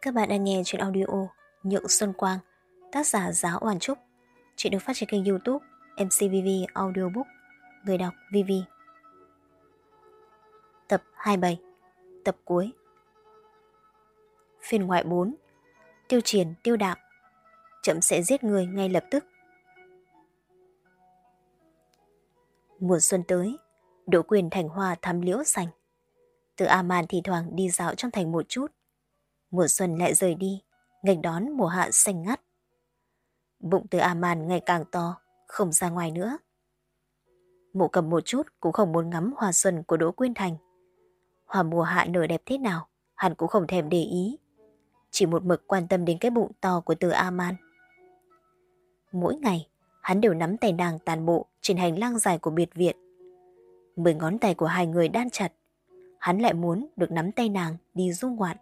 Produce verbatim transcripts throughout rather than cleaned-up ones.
Các bạn đang nghe chuyện audio Nhượng Xuân Quang, tác giả Giáo Oản Trúc. Chuyện được phát trên kênh YouTube em xê vê vê Audiobook. Người đọc vê vê. Tập hai mươi bảy. Tập cuối. Phiên ngoại bốn. Tiêu Triển tiêu đạo. Chậm sẽ giết người ngay lập tức. Mùa xuân tới, Đỗ Quyền thành hoa thắm liễu xanh. Từ A Man thì thoảng đi dạo trong thành một chút. Mùa xuân lại rời đi, nghênh đón mùa hạ xanh ngắt. Bụng Từ A Man ngày càng to, không ra ngoài nữa. Mộ Cầm một chút cũng không muốn ngắm hoa xuân của Đỗ Quyên Thành. Hoa mùa hạ nở đẹp thế nào, hắn cũng không thèm để ý. Chỉ một mực quan tâm đến cái bụng to của Từ A Man. Mỗi ngày, hắn đều nắm tay nàng tàn bộ trên hành lang dài của biệt viện. Mười ngón tay của hai người đan chặt. Hắn lại muốn được nắm tay nàng đi du ngoạn.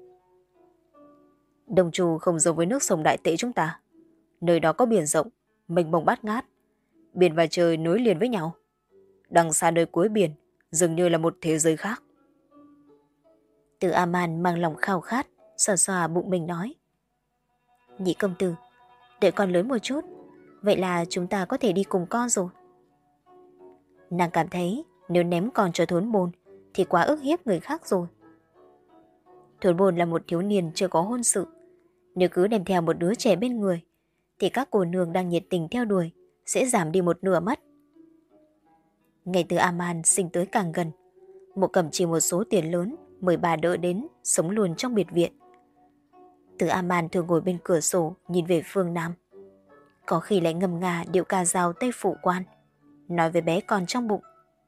Đồng Trù không giống với nước sông Đại Tễ chúng ta. Nơi đó có biển rộng, mênh mông bát ngát. Biển và trời nối liền với nhau. Đằng xa nơi cuối biển, dường như là một thế giới khác. Từ A Man mang lòng khao khát, xoa xoa bụng mình nói. Nhị công tử, đợi con lớn một chút, vậy là chúng ta có thể đi cùng con rồi. Nàng cảm thấy nếu ném con cho Thốn Bồn thì quá ức hiếp người khác rồi. Thốn Bồn là một thiếu niên chưa có hôn sự. Nếu cứ đem theo một đứa trẻ bên người thì các cô nương đang nhiệt tình theo đuổi sẽ giảm đi một nửa mất. Ngày Từ A Man sinh tới càng gần, Mộ Cầm chỉ một số tiền lớn mời bà đỡ đến sống luôn trong biệt viện. Từ A Man thường ngồi bên cửa sổ nhìn về phương Nam, có khi lại ngâm nga điệu ca dao Tây Phụ Quan, nói với bé con trong bụng.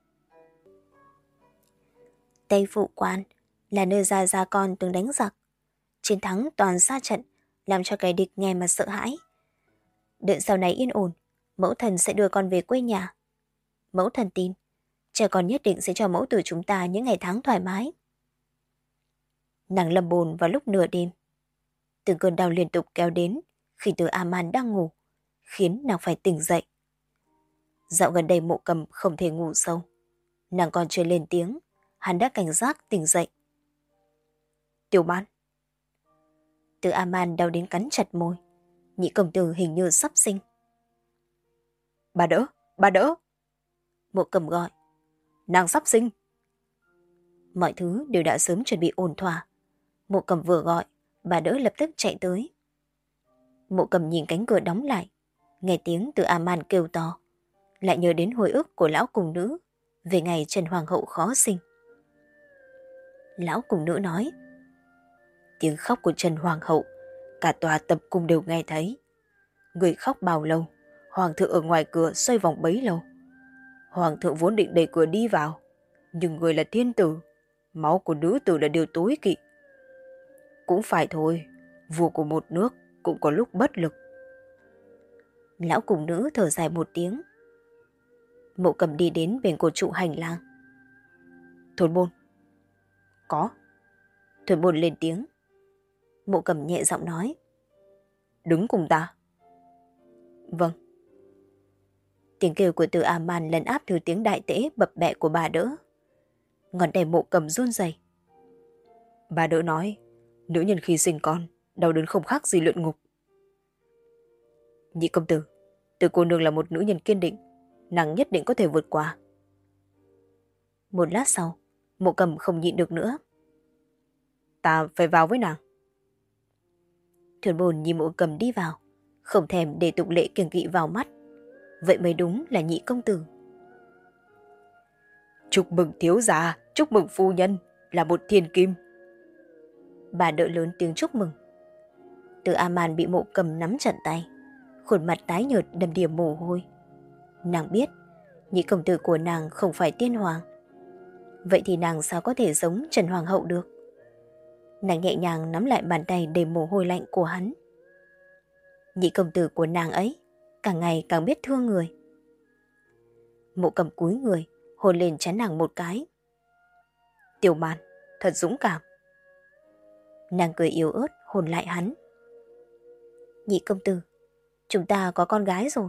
Tây Phụ Quan là nơi già già con từng đánh giặc, chiến thắng toàn xa trận, làm cho kẻ địch nghe mà sợ hãi. Đợi sau này yên ổn, mẫu thần sẽ đưa con về quê nhà. Mẫu thần tin, trẻ con nhất định sẽ cho mẫu tử chúng ta những ngày tháng thoải mái. Nàng lầm bồn vào lúc nửa đêm. Từng cơn đau liên tục kéo đến khi Từ A Man đang ngủ, khiến nàng phải tỉnh dậy. Dạo gần đây Mộ Cầm không thể ngủ sâu. Nàng còn chưa lên tiếng, hắn đã cảnh giác tỉnh dậy. Tiểu Man. Từ A Man đau đến cắn chặt môi. Nhị công tử hình như sắp sinh. Bà đỡ, bà đỡ. Mộ Cầm gọi. Nàng sắp sinh. Mọi thứ đều đã sớm chuẩn bị ổn thỏa. Mộ Cầm vừa gọi, bà đỡ lập tức chạy tới. Mộ Cầm nhìn cánh cửa đóng lại, nghe tiếng Từ A Man kêu to, lại nhớ đến hồi ức của lão cùng nữ về ngày Trần Hoàng hậu khó sinh. Lão cùng nữ nói, tiếng khóc của Trần Hoàng hậu cả tòa tập cung đều nghe thấy. Người khóc bao lâu, Hoàng thượng ở ngoài cửa xoay vòng bấy lâu. Hoàng thượng vốn định đẩy cửa đi vào, nhưng người là thiên tử, máu của nữ tử là điều tối kỵ. Cũng phải thôi, vua của một nước cũng có lúc bất lực. Lão cùng nữ thở dài một tiếng. Mộ Cầm đi đến bên cột trụ hành lang. Thốn Bồn. Có. Thốn Bồn lên tiếng. Mộ Cầm nhẹ giọng nói. Đứng cùng ta. Vâng. Tiếng kêu của Từ A Man lấn áp thứ tiếng đại tễ bập bẹ của bà đỡ. Ngón tay Mộ Cầm run rẩy. Bà đỡ nói, nữ nhân khi sinh con, đau đớn không khác gì luyện ngục. Nhị công tử, Từ cô nương là một nữ nhân kiên định, nàng nhất định có thể vượt qua. Một lát sau, Mộ Cầm không nhịn được nữa. Ta phải vào với nàng. Thuyền Bồn nhìn Mộ Cầm đi vào, không thèm để tục lệ kiêng kỵ vào mắt. Vậy mới đúng là nhị công tử. Chúc mừng thiếu gia, chúc mừng phu nhân, là một thiên kim. Bà đỡ lớn tiếng chúc mừng. Từ A Man bị Mộ Cầm nắm chặt tay, khuôn mặt tái nhợt đầm đìa mồ hôi. Nàng biết nhị công tử của nàng không phải tiên hoàng. Vậy thì nàng sao có thể giống Trần Hoàng hậu được? Nàng nhẹ nhàng nắm lại bàn tay đầy mồ hôi lạnh của hắn. Nhị công tử của nàng ấy càng ngày càng biết thương người. Mộ Cầm cúi người, hôn lên trán nàng một cái. Tiểu Man, thật dũng cảm. Nàng cười yếu ớt hôn lại hắn. Nhị công tử, chúng ta có con gái rồi.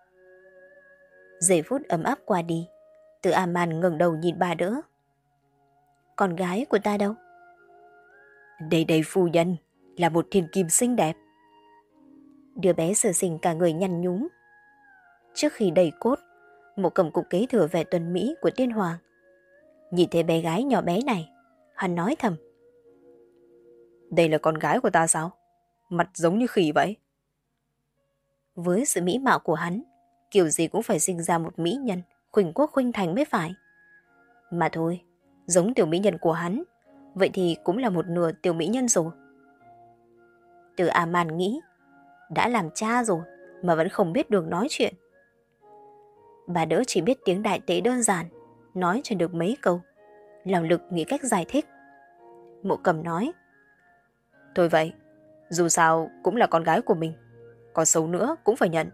Giây phút ấm áp qua đi, Từ A Man ngẩng đầu nhìn bà đỡ. Con gái của ta đâu? Đây đây phu nhân, là một thiên kim xinh đẹp. Đứa bé sơ sinh cả người nhăn nhúm. Trước khi đầy cốt, Mộ Cầm cũng kế thừa vẻ tuấn mỹ của tiên hoàng. Nhìn thấy bé gái nhỏ bé này, hắn nói thầm: đây là con gái của ta sao? Mặt giống như khỉ vậy. Với sự mỹ mạo của hắn, kiểu gì cũng phải sinh ra một mỹ nhân khuynh quốc khuynh thành mới phải. Mà thôi, giống tiểu mỹ nhân của hắn, vậy thì cũng là một nửa tiểu mỹ nhân rồi. Từ A-man nghĩ, đã làm cha rồi mà vẫn không biết được nói chuyện. Bà đỡ chỉ biết tiếng đại tế đơn giản, nói cho được mấy câu, lòng lực nghĩ cách giải thích. Mộ Cầm nói: thôi vậy, dù sao cũng là con gái của mình, có xấu nữa cũng phải nhận.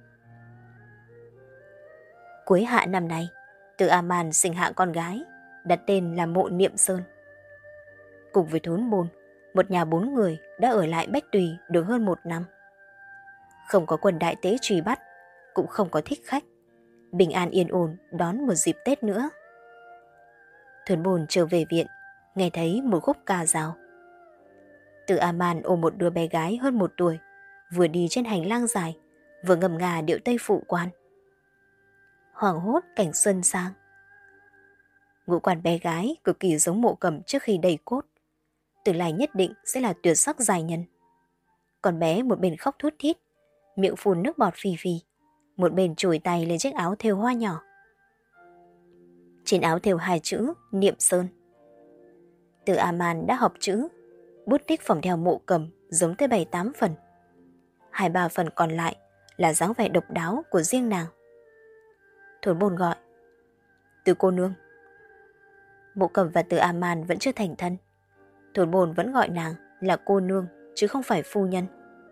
Cuối hạ năm nay, Từ A-man sinh hạ con gái, đặt tên là Mộ Niệm Sơn. Cùng với Thốn Bồn, một nhà bốn người đã ở lại Bách Tùy được hơn một năm. Không có quân đại tế truy bắt, cũng không có thích khách, bình an yên ổn đón một dịp Tết nữa. Thốn Bồn trở về viện, nghe thấy một khúc ca dao. Từ A-man ôm một đứa bé gái hơn một tuổi, vừa đi trên hành lang dài, vừa ngầm ngà điệu Tây Phụ Quan. Hoàng hốt cảnh xuân sang. Ngũ quan bé gái cực kỳ giống Mộ Cầm trước khi đầy cốt, tương lai nhất định sẽ là tuyệt sắc giai nhân. Con bé một bên khóc thút thít, miệng phun nước bọt phì phì, một bên chùi tay lên chiếc áo thêu hoa nhỏ. Trên áo thêu hai chữ Niệm Sơn. Từ A-man đã học chữ, bút tích phỏng theo Mộ Cầm giống tới bảy tám phần. Hai ba phần còn lại là dáng vẻ độc đáo của riêng nàng. Thốn Bồn gọi: Từ cô nương. Mộ Cầm và Từ A-man vẫn chưa thành thân. Thốn Bồn vẫn gọi nàng là cô nương chứ không phải phu nhân.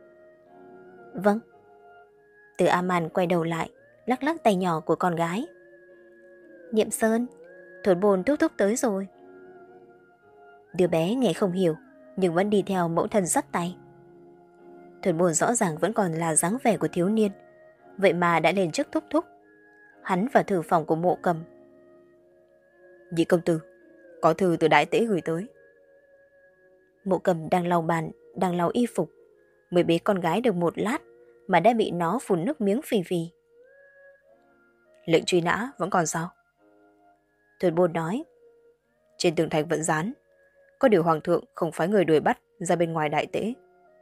Vâng. Từ A-man quay đầu lại, lắc lắc tay nhỏ của con gái. Niệm Sơn, Thốn Bồn thúc thúc tới rồi. Đứa bé nghe không hiểu, nhưng vẫn đi theo mẫu thân dắt tay. Thốn Bồn rõ ràng vẫn còn là dáng vẻ của thiếu niên, vậy mà đã lên trước thúc thúc. Hắn vào thư phòng của Mộ Cầm. Nhị công tử, có thư từ đại tế gửi tới. Mộ Cầm đang lau bàn, đang lau y phục, mới bế con gái được một lát mà đã bị nó phun nước miếng phì phì. Lệnh truy nã vẫn còn sao? Thốn Bồn nói: trên tường thành vẫn dán, có điều hoàng thượng không phái người đuổi bắt ra bên ngoài đại tế.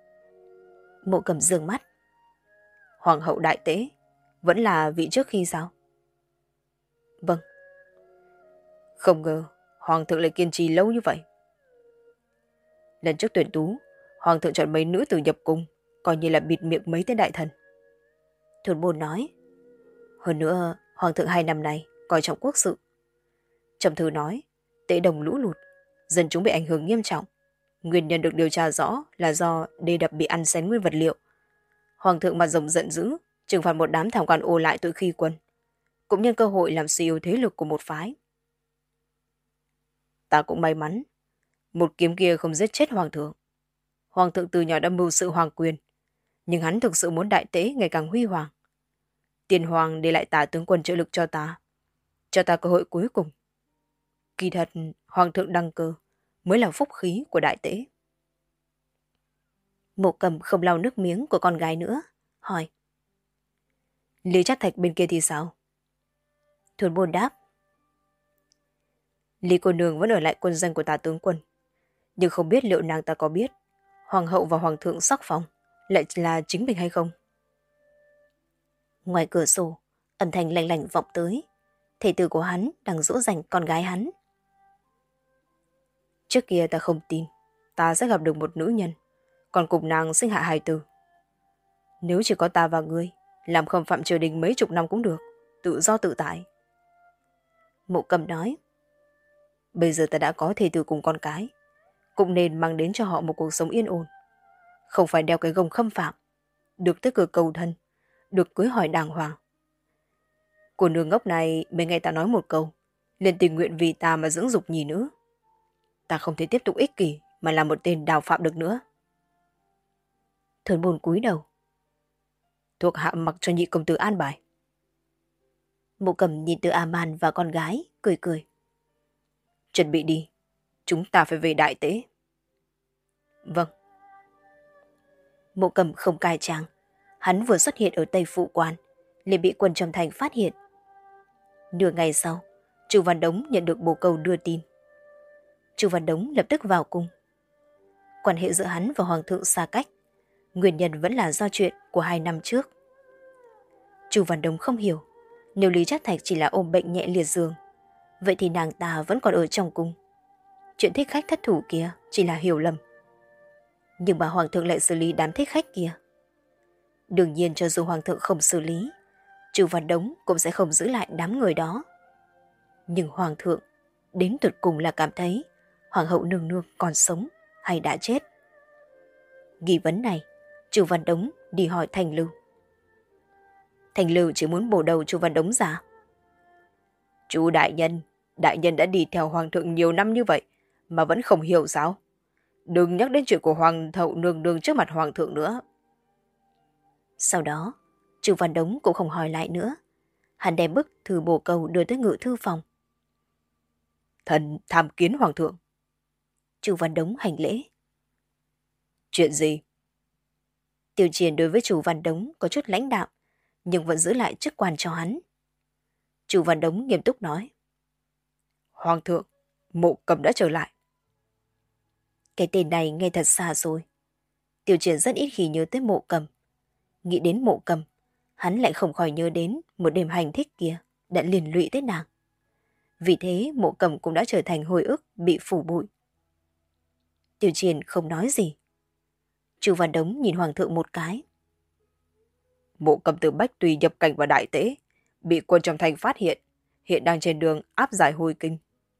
Mộ Cầm giương mắt. Hoàng hậu đại tế vẫn là vị trước khi sao? Vâng. Không ngờ hoàng thượng lại kiên trì lâu như vậy. Lần trước tuyển tú, hoàng thượng chọn mấy nữ tử nhập cung, coi như là bịt miệng mấy tên đại thần. Thốn Bồn nói: hơn nữa hoàng thượng hai năm nay coi trọng quốc sự. Trong thư nói, Tế Đồng lũ lụt, dân chúng bị ảnh hưởng nghiêm trọng. Nguyên nhân được điều tra rõ là do đê đập bị ăn xén nguyên vật liệu. Hoàng thượng mặt rồng giận dữ, trừng phạt một đám thảm quan ô lại tội khi quân, cũng nhân cơ hội làm suy yếu thế lực của một phái. Ta cũng may mắn, một kiếm kia không giết chết hoàng thượng. Hoàng thượng từ nhỏ đã mưu sự hoàng quyền, nhưng hắn thực sự muốn đại tế ngày càng huy hoàng. Tiền hoàng để lại tả tướng quân trợ lực cho ta, cho ta cơ hội cuối cùng. Kỳ thật, hoàng thượng đăng cơ mới là phúc khí của đại tế. Mộ Cầm không lau nước miếng của con gái nữa, hỏi: Lý Trác Thạch bên kia thì sao? Thốn Bồn đáp: Lý cô nương vẫn ở lại quân danh của tả tướng quân, nhưng không biết liệu nàng ta có biết hoàng hậu và hoàng thượng sắc phong lại là chính mình hay không. Ngoài cửa sổ, âm thanh lạnh lạnh vọng tới. Thầy tử của hắn đang dỗ dành con gái hắn. Trước kia ta không tin ta sẽ gặp được một nữ nhân, còn cùng nàng sinh hạ hài tử. Nếu chỉ có ta và ngươi, làm khâm phạm triều đình mấy chục năm cũng được, tự do tự tại. Mộ Cầm nói: Bây giờ ta đã có thầy tử cùng con cái, cũng nên mang đến cho họ một cuộc sống yên ổn, không phải đeo cái gông khâm phạm, được tới cửa cầu thân, được cưới hỏi đàng hoàng. Cô nương ngốc này mới nghe ta nói một câu, liền tình nguyện vì ta mà dưỡng dục nhì nữ. Ta không thể tiếp tục ích kỷ mà làm một tên đào phạm được nữa. Thốn Bồn cúi đầu: Thuộc hạ mặc cho nhị công tử an bài. Mộ Cầm nhìn Từ A-man và con gái, cười cười. Chuẩn bị đi, chúng ta phải về đại tế. Vâng. Mộ Cầm không cai trang. Hắn vừa xuất hiện ở Tây Phụ Quan, liền bị quân trong thành phát hiện. Nửa ngày sau, Chu Văn Đống nhận được bồ câu đưa tin. Chu Văn Đống lập tức vào cung. Quan hệ giữa hắn và Hoàng thượng xa cách. Nguyên nhân vẫn là do chuyện của hai năm trước. Chu Văn Đống không hiểu, nếu Lý Trác Thạch chỉ là ôm bệnh nhẹ liệt giường, vậy thì nàng ta vẫn còn ở trong cung. Chuyện thích khách thất thủ kia chỉ là hiểu lầm. Nhưng mà Hoàng thượng lại xử lý đám thích khách kia. Đương nhiên cho dù Hoàng thượng không xử lý, Chu Văn Đống cũng sẽ không giữ lại đám người đó. Nhưng Hoàng thượng đến tột cùng là cảm thấy Hoàng hậu nương nương còn sống hay đã chết. Nghi vấn này, Chu Văn Đống đi hỏi Thành Lưu. Thành Lưu chỉ muốn bổ đầu Chu Văn Đống ra. Chu đại nhân, đại nhân đã đi theo Hoàng thượng nhiều năm như vậy mà vẫn không hiểu sao? Đừng nhắc đến chuyện của Hoàng hậu nương nương trước mặt Hoàng thượng nữa. Sau đó, Chu Văn Đống cũng không hỏi lại nữa. Hắn đem bức thư bổ câu đưa tới ngự thư phòng. Thần tham kiến Hoàng thượng. Chu Văn Đống hành lễ. Chuyện gì? Tiêu Chiến đối với Chu Văn Đống có chút lãnh đạm, nhưng vẫn giữ lại chức quan cho hắn. Chu Văn Đống nghiêm túc nói. Hoàng thượng, Mộ Cầm đã trở lại. Cái tên này nghe thật xa rồi. Tiêu Chiến rất ít khi nhớ tới Mộ Cầm. Nghĩ đến Mộ Cầm, hắn lại không khỏi nhớ đến một đêm hành thích kia đã liên lụy tới nàng. Vì thế Mộ Cầm cũng đã trở thành hồi ức bị phủ bụi. Tiêu Chiến không nói gì. Chu Văn Đống nhìn Hoàng thượng một cái. Mộ Cầm từ Bách Tùy nhập cảnh vào Đại Tế, bị quân trong thành phát hiện, hiện đang trên đường áp giải hồi kinh.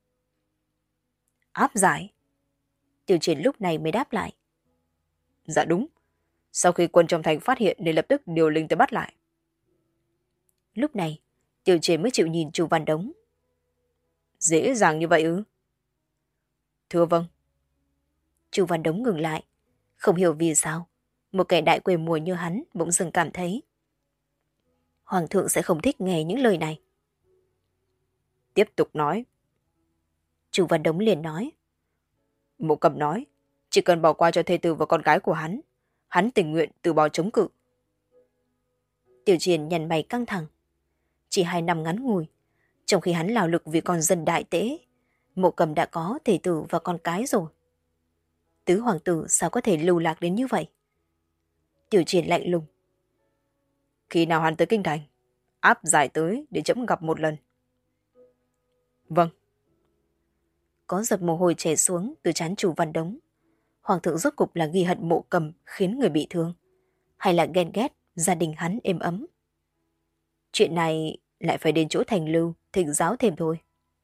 Áp giải? Tiêu Chiến lúc này mới đáp lại. Dạ đúng. Sau khi quân trong thành phát hiện nên lập tức điều linh tới bắt lại. Lúc này, Tiêu Chiến mới chịu nhìn Chu Văn Đống. Dễ dàng như vậy ư? Thưa vâng. Chu Văn Đống ngừng lại. Không hiểu vì sao, một kẻ đại quê mùa như hắn bỗng dưng cảm thấy Hoàng thượng sẽ không thích nghe những lời này. Tiếp tục nói. Chu Văn Đống liền nói. Mộ Cầm nói, chỉ cần bỏ qua cho thê tử và con gái của hắn, hắn tình nguyện từ bỏ chống cự. Tiểu Chiến nhăn mày căng thẳng. Chỉ hai năm ngắn ngủi, trong khi hắn lao lực vì con dân Đại Tế, Mộ Cầm đã có thê tử và con cái rồi. Tứ hoàng tử sao có thể lưu lạc đến như vậy? Tiểu Chiến lạnh lùng. Khi nào hắn tới kinh thành, áp giải tới để chấm gặp một lần. Vâng. Có giọt mồ hôi chảy xuống từ trán Chu Văn Đống. Hoàng thượng rốt cục là ghi hận Mộ Cầm khiến người bị thương, hay là ghen ghét gia đình hắn êm ấm? Chuyện này lại phải đến chỗ Thành Lưu thỉnh giáo thêm thôi.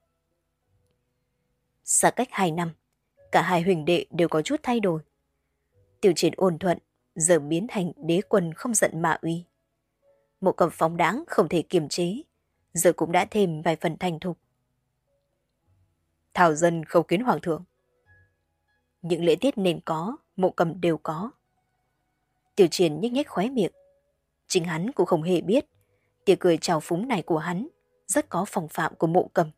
Xa cách hai năm, cả hai huỳnh đệ đều có chút thay đổi. Tiêu Chiến ôn thuận giờ biến thành đế quân không giận mà uy. Mộ Cầm phóng đãng không thể kiềm chế, giờ cũng đã thêm vài phần thành thục. Thảo dân khâu kiến Hoàng thượng. Những lễ tiết nên có, Mộ Cầm đều có. Tiêu Chiến nhếch nhếch khóe miệng. Chính hắn cũng không hề biết tia cười trào phúng này của hắn rất có phong phạm của Mộ Cầm.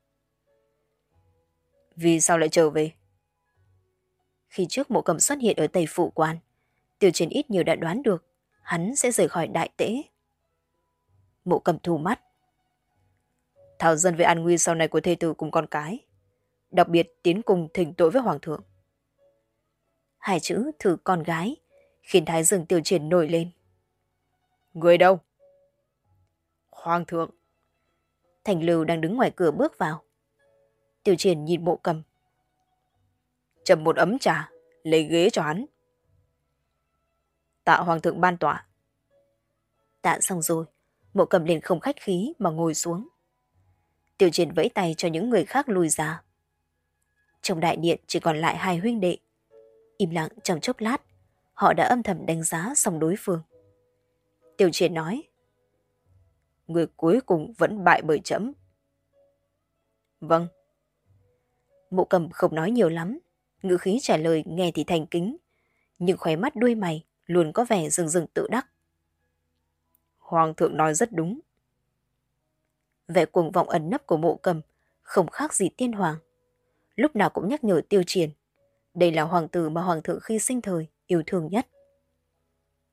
Vì sao lại trở về? Khi trước Mộ Cầm xuất hiện ở Tây Phụ Quan, Tiêu Chiến ít nhiều đã đoán được hắn sẽ rời khỏi Đại Tế. Mộ Cầm thu mắt. Thảo dân về an nguy sau này của thê tử cùng con cái, đặc biệt tiến cùng thỉnh tội với Hoàng thượng. Hai chữ thử con gái khiến Thái Dương Tiêu Chiến nổi lên. Người đâu? Hoàng thượng. Thành Lưu đang đứng ngoài cửa bước vào. Tiêu Chiến nhìn Mộ Cầm. Châm một ấm trà, lấy ghế cho hắn. Tạ Hoàng thượng ban tỏa. Tạ xong rồi, Mộ Cầm liền không khách khí mà ngồi xuống. Tiêu Chiến vẫy tay cho những người khác lùi ra. Trong đại điện chỉ còn lại hai huynh đệ. Im lặng trong chốc lát, họ đã âm thầm đánh giá xong đối phương. Tiêu Chiến nói. Người cuối cùng vẫn bại bởi trẫm. Vâng. Mộ Cầm không nói nhiều lắm, ngữ khí trả lời nghe thì thành kính, nhưng khóe mắt đuôi mày luôn có vẻ rừng rừng tự đắc. Hoàng thượng nói rất đúng. Vẻ cuồng vọng ẩn nấp của Mộ Cầm không khác gì tiên hoàng. Lúc nào cũng nhắc nhở Tiêu Chiến, đây là hoàng tử mà hoàng thượng khi sinh thời yêu thương nhất.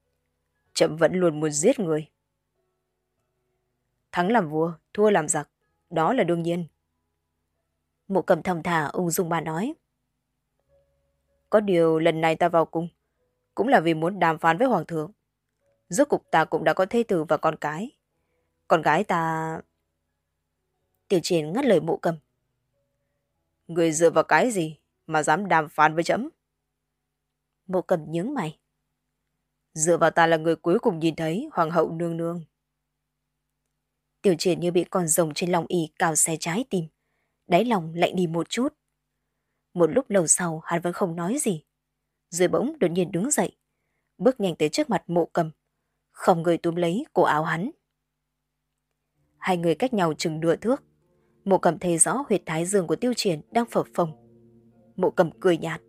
Trẫm vẫn luôn muốn giết người. Thắng làm vua, thua làm giặc, đó là đương nhiên. Mộ Cầm thong thả ung dung mà nói. Có điều lần này ta vào cung, cũng là vì muốn đàm phán với hoàng thượng. Rốt cục ta cũng đã có thê tử và con cái. Con gái ta... Tiểu Triển ngắt lời Mộ Cầm. Người dựa vào cái gì mà dám đàm phán với trẫm? Mộ Cầm nhướng mày. Dựa vào ta là người cuối cùng nhìn thấy hoàng hậu nương nương. Tiểu Triển như bị con rồng trên lòng ỉ cào xé trái tim, đáy lòng lạnh đi một chút. Một lúc lâu sau hắn vẫn không nói gì, rồi bỗng đột nhiên đứng dậy, bước nhanh tới trước mặt Mộ Cầm, không người túm lấy cổ áo hắn. Hai người cách nhau chừng nửa thước. Mộ Cầm thấy rõ huyệt thái dương của Tiêu Triển đang phập phồng. Mộ Cầm cười nhạt.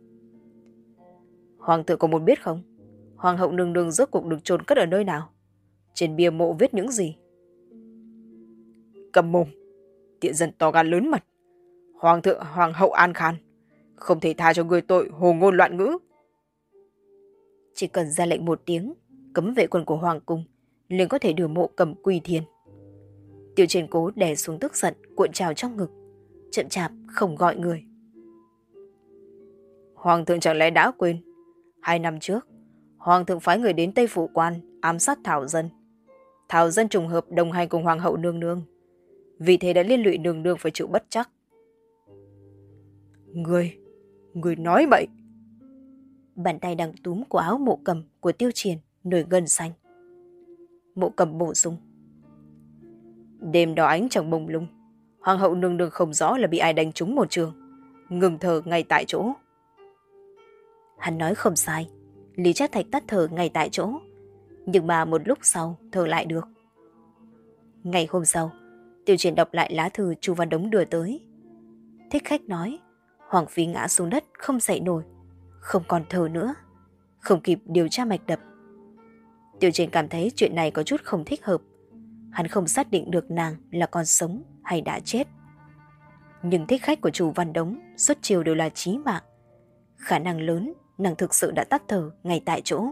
Hoàng thượng có muốn biết không? Hoàng hậu nương nương rốt cuộc được chôn cất ở nơi nào? Trên bia mộ viết những gì? Cầm mồm, tiện dân to gan lớn mật. Hoàng thượng hoàng hậu an khàn, không thể tha cho người tội hồ ngôn loạn ngữ. Chỉ cần ra lệnh một tiếng, cấm vệ quân của hoàng cung liền có thể đưa Mộ Cầm quy thiên. Tiêu Triển cố đè xuống tức giận cuộn trào trong ngực, chậm chạp không gọi người. Hoàng thượng chẳng lẽ đã quên? Hai năm trước, hoàng thượng phái người đến Tây Phủ Quan ám sát Thảo Dân. Thảo Dân trùng hợp đồng hành cùng hoàng hậu nương nương, vì thế đã liên lụy nương nương phải chịu bất trắc. Người, người nói bậy. Bàn tay đang túm của áo Mộ Cầm của Tiêu Triển nổi gân xanh. Mộ Cầm bổ sung. Đêm đó ánh trăng bồng lung, hoàng hậu nương nương không rõ là bị ai đánh trúng một trường, ngừng thở ngay tại chỗ. Hắn nói không sai, Lý Trác Thạch tắt thở ngay tại chỗ, nhưng mà một lúc sau thở lại được. Ngày hôm sau, Tiêu Triển đọc lại lá thư Chu Văn Đống đưa tới. Thích khách nói, Hoàng phi ngã xuống đất không dậy nổi, không còn thở nữa, không kịp điều tra mạch đập. Tiêu Triển cảm thấy chuyện này có chút không thích hợp. Hắn không xác định được nàng là còn sống hay đã chết. Nhưng thích khách của Chu Văn Đống xuất chiêu đều là chí mạng. Khả năng lớn nàng thực sự đã tắt thở ngay tại chỗ.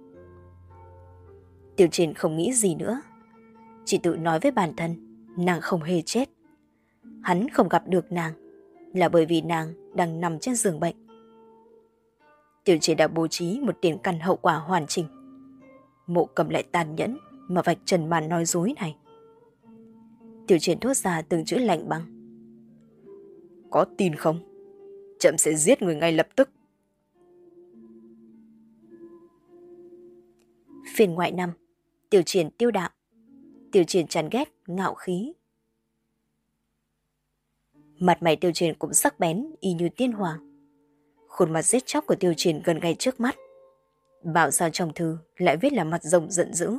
Tiêu Triển không nghĩ gì nữa, chỉ tự nói với bản thân nàng không hề chết. Hắn không gặp được nàng là bởi vì nàng đang nằm trên giường bệnh. Tiêu Triển đã bố trí một tiền căn hậu quả hoàn chỉnh. Mộ Cầm lại tàn nhẫn mà vạch trần màn nói dối này. Tiêu Triển thốt ra từng chữ lạnh băng. Có tin không? Trẫm sẽ giết người ngay lập tức. Phiên ngoại năm, Tiêu Triển tiêu đạo. Tiêu Triển chán ghét, ngạo khí. Mặt mày Tiêu Triển cũng sắc bén, y như tiên hoàng. Khuôn mặt giết chóc của Tiêu Triển gần ngay trước mắt. Bảo sao trong thư lại viết là mặt rồng giận dữ.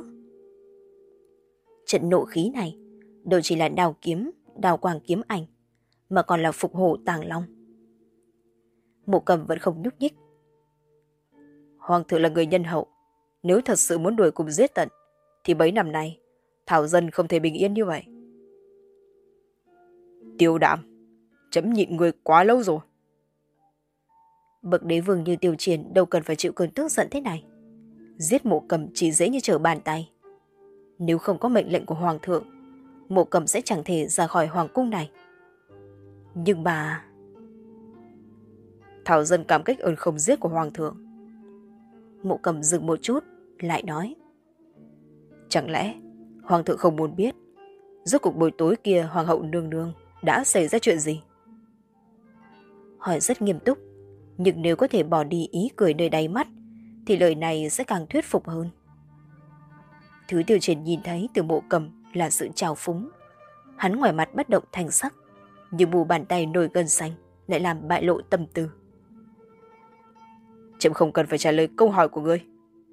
Trận nộ khí này đâu chỉ là đào kiếm, đào quang kiếm ảnh, mà còn là phục hổ tàng long. Mộ Cầm vẫn không nhúc nhích. Hoàng thượng là người nhân hậu, nếu thật sự muốn đuổi cùng giết tận, thì bấy năm nay Thảo Dân không thể bình yên như vậy. Tiêu Đạm, chấm nhịn người quá lâu rồi. Bậc đế vương như Tiêu Triển đâu cần phải chịu cơn tức giận thế này. Giết Mộ Cầm chỉ dễ như trở bàn tay. Nếu không có mệnh lệnh của hoàng thượng, Mộ Cầm sẽ chẳng thể ra khỏi hoàng cung này. Nhưng mà... Thảo Dân cảm kích ơn không giết của hoàng thượng. Mộ Cầm dừng một chút, lại nói. Chẳng lẽ hoàng thượng không muốn biết rốt cuộc buổi tối kia hoàng hậu nương nương đã xảy ra chuyện gì? Hỏi rất nghiêm túc, nhưng nếu có thể bỏ đi ý cười nơi đáy mắt thì lời này sẽ càng thuyết phục hơn. Thứ Tiêu Triển nhìn thấy từ Mộ Cầm là sự trào phúng. Hắn ngoài mặt bất động thành sắc, nhưng bù bàn tay nổi gân xanh lại làm bại lộ tâm tư. Trẫm không cần phải trả lời câu hỏi của ngươi.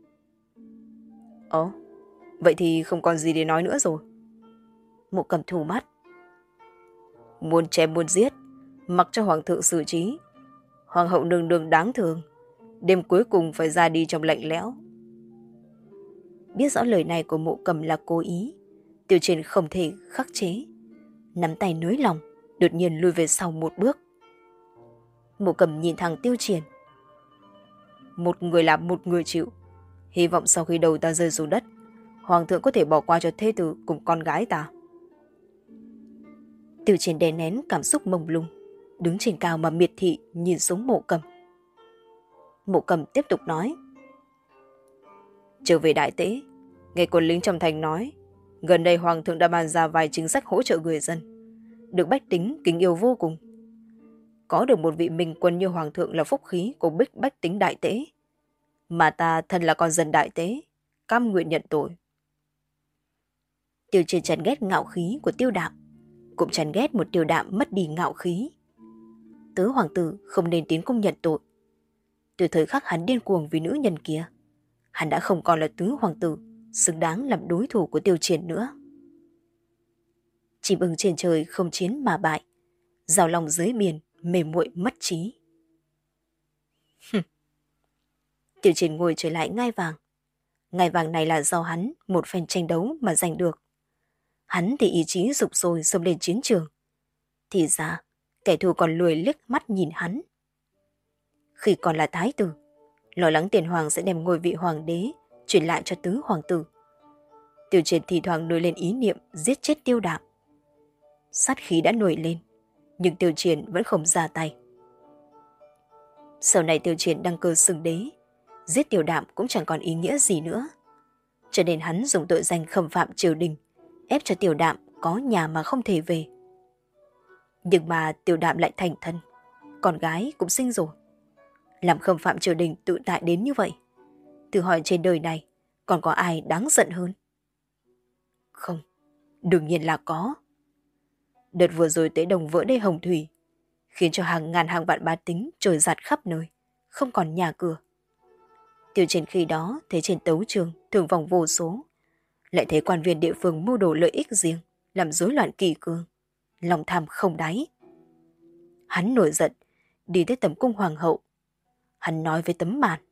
Ồ, vậy thì không còn gì để nói nữa rồi. Mộ Cầm thù mắt. Muốn chém muốn giết, mặc cho hoàng thượng xử trí. Hoàng hậu nương nương đáng thương, đêm cuối cùng phải ra đi trong lạnh lẽo. Biết rõ lời này của Mộ Cầm là cố ý, Tiêu Triển không thể khắc chế. Nắm tay nới lòng, đột nhiên lùi về sau một bước. Mộ Cầm nhìn thẳng Tiêu Triển. Một người làm một người chịu, Hy vọng sau khi đầu ta rơi xuống đất, Hoàng thượng có thể bỏ qua cho thê tử cùng con gái ta. Tiêu Chiến đè nén cảm xúc mông lung, đứng trên cao mà miệt thị nhìn xuống Mộ Cầm. Mộ Cầm tiếp tục nói. Trở về đại tế, nghe quân lính trong thành nói, gần đây Hoàng thượng đã ban ra vài chính sách hỗ trợ người dân, được bách tính kính yêu vô cùng. Có được một vị minh quân như Hoàng thượng là phúc khí của bích bách tính đại tế. Mà ta thân là con dân đại tế, cam nguyện nhận tội. Tiêu Chiến chán ghét ngạo khí của Tiêu Đạm, cũng chán ghét một Tiêu Đạm mất đi ngạo khí. Tứ hoàng tử không nên tiến cung nhận tội. Từ thời khắc hắn điên cuồng vì nữ nhân kia, hắn đã không còn là tứ hoàng tử xứng đáng làm đối thủ của Tiêu Chiến nữa. Chim ưng trên trời không chiến mà bại, rào lòng dưới biển mềm muội mất trí. Tiêu Chiến ngồi trở lại ngai vàng. Ngai vàng này là do hắn một phen tranh đấu mà giành được. Hắn thì ý chí sục sôi xông lên chiến trường. Thì ra, kẻ thù còn lười liếc mắt nhìn hắn. Khi còn là thái tử, lo lắng Tiền Hoàng sẽ đem ngôi vị hoàng đế chuyển lại cho tứ hoàng tử. Tiêu Chiến thì thoảng nổi lên ý niệm giết chết Tiêu Đạm. Sát khí đã nổi lên, nhưng Tiêu Chiến vẫn không ra tay. Sau này Tiêu Chiến đăng cơ xưng đế, giết Tiêu Đạm cũng chẳng còn ý nghĩa gì nữa. Cho nên hắn dùng tội danh khâm phạm triều đình, ép cho Tiêu Đạm có nhà mà không thể về. Nhưng mà Tiêu Đạm lại thành thân, con gái cũng sinh rồi. Làm khâm phạm triều đình tự tại đến như vậy, tự hỏi trên đời này còn có ai đáng giận hơn? Không, đương nhiên là có. Đợt vừa rồi Tế Đồng vỡ đê hồng thủy, khiến cho hàng ngàn hàng vạn bá tính trôi giạt khắp nơi, không còn nhà cửa. Tiêu Chiến khi đó thấy trên tấu trường thương vong vô số, lại thấy quan viên địa phương mưu đồ lợi ích riêng, làm rối loạn kỷ cương, lòng tham không đáy. Hắn nổi giận, đi tới tấm cung hoàng hậu. Hắn nói với Tấm Màn.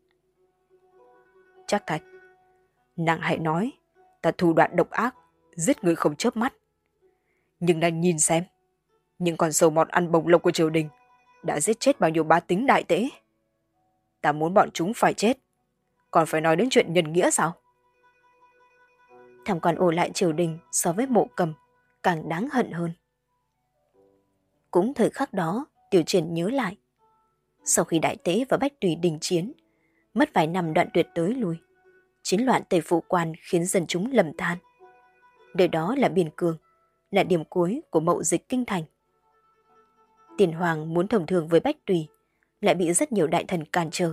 Trác Thạch, nàng hãy nói, ta thủ đoạn độc ác, giết người không chớp mắt. Nhưng nàng nhìn xem, những con sâu mọt ăn bồng lộc của triều đình đã giết chết bao nhiêu bá tính đại tế. Ta muốn bọn chúng phải chết, còn phải nói đến chuyện nhân nghĩa sao? Thằng còn ổ lại triều đình so với Mộ Cầm càng đáng hận hơn. Cũng thời khắc đó, Tiêu Chiến nhớ lại. Sau khi đại tế và Bách Tùy đình chiến, mất vài năm đoạn tuyệt tới lui, chiến loạn Tây Phụ Quan khiến dân chúng lầm than. Nơi đó là biên cương, là điểm cuối của mậu dịch kinh thành. Tiền Hoàng muốn thông thường với Bách Tùy, lại bị rất nhiều đại thần cản trở.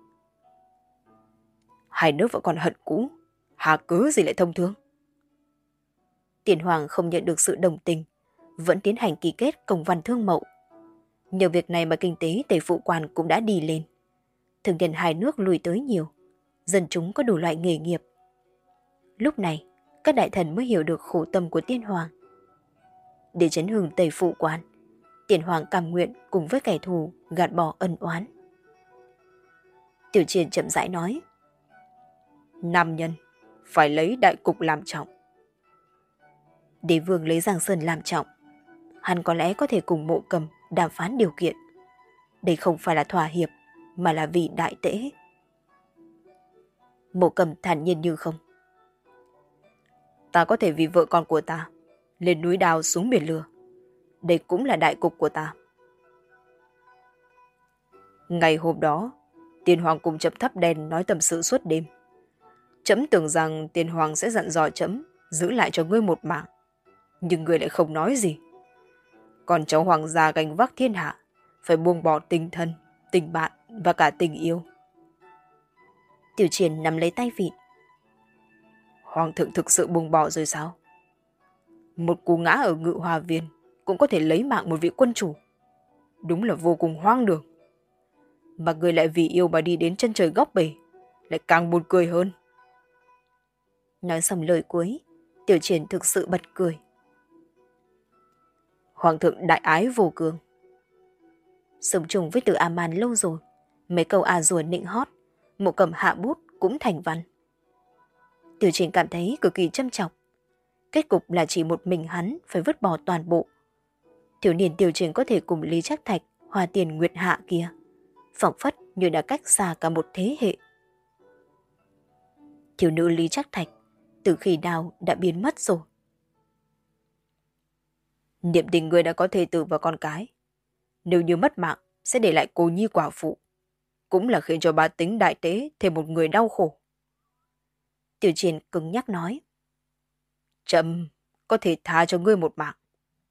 Hai nước vẫn còn hận cũ, hà cớ gì lại thông thương? Tiền Hoàng không nhận được sự đồng tình, vẫn tiến hành ký kết công văn thương mậu. Nhờ việc này mà kinh tế Tây Phụ Quan cũng đã đi lên. Thường nhân hai nước lùi tới nhiều, dân chúng có đủ loại nghề nghiệp. Lúc này, các đại thần mới hiểu được khổ tâm của Tiên Hoàng. Để chấn hưng Tây Phụ Quan, Tiền Hoàng cam nguyện cùng với kẻ thù gạt bỏ ân oán. Tiểu Chiến chậm rãi nói. Nam nhân phải lấy đại cục làm trọng. Đế vương lấy Giang Sơn làm trọng, hắn có lẽ có thể cùng Mộ Cầm đàm phán điều kiện. Đây không phải là thỏa hiệp, mà là vì đại tễ. Mộ Cầm thản nhiên như không. Ta có thể vì vợ con của ta lên núi đao xuống biển lửa. Đây cũng là đại cục của ta. Ngày hôm đó, Tiên Hoàng cùng chấm thắp đèn nói tâm sự suốt đêm. Chấm tưởng rằng Tiên Hoàng sẽ dặn dò chấm giữ lại cho ngươi một mạng, nhưng ngươi lại không nói gì. Còn cháu hoàng gia gánh vác thiên hạ, phải buông bỏ tình thân, tình bạn và cả tình yêu. Tiểu Chiến nắm lấy tay vịn. Hoàng thượng thực sự buông bỏ rồi sao? Một cú ngã ở Ngự Hoa Viên cũng có thể lấy mạng một vị quân chủ. Đúng là vô cùng hoang đường. Mà người lại vì yêu mà đi đến chân trời góc bể, lại càng buồn cười hơn. Nói xong lời cuối, Tiểu Chiến thực sự bật cười. Hoàng thượng đại ái vô cương. Sống chung với Từ A Man lâu rồi, mấy câu à rùa nịnh hót, Mộ Cầm hạ bút cũng thành văn. Tiểu Chiến cảm thấy cực kỳ châm chọc. Kết cục là chỉ một mình hắn phải vứt bỏ toàn bộ. Thiếu niên Tiểu Chiến có thể cùng Lý Trác Thạch, Hoa Tiền Nguyệt Hạ kia, phỏng phất như đã cách xa cả một thế hệ. Thiếu nữ Lý Trác Thạch từ khi nào đã biến mất rồi. Niệm tình người đã có thê tử và con cái. Nếu như mất mạng, sẽ để lại cô nhi quả phụ. Cũng là khiến cho bá tính đại tế thêm một người đau khổ. Tiểu Triển cứng nhắc nói. Trẫm có thể tha cho ngươi một mạng.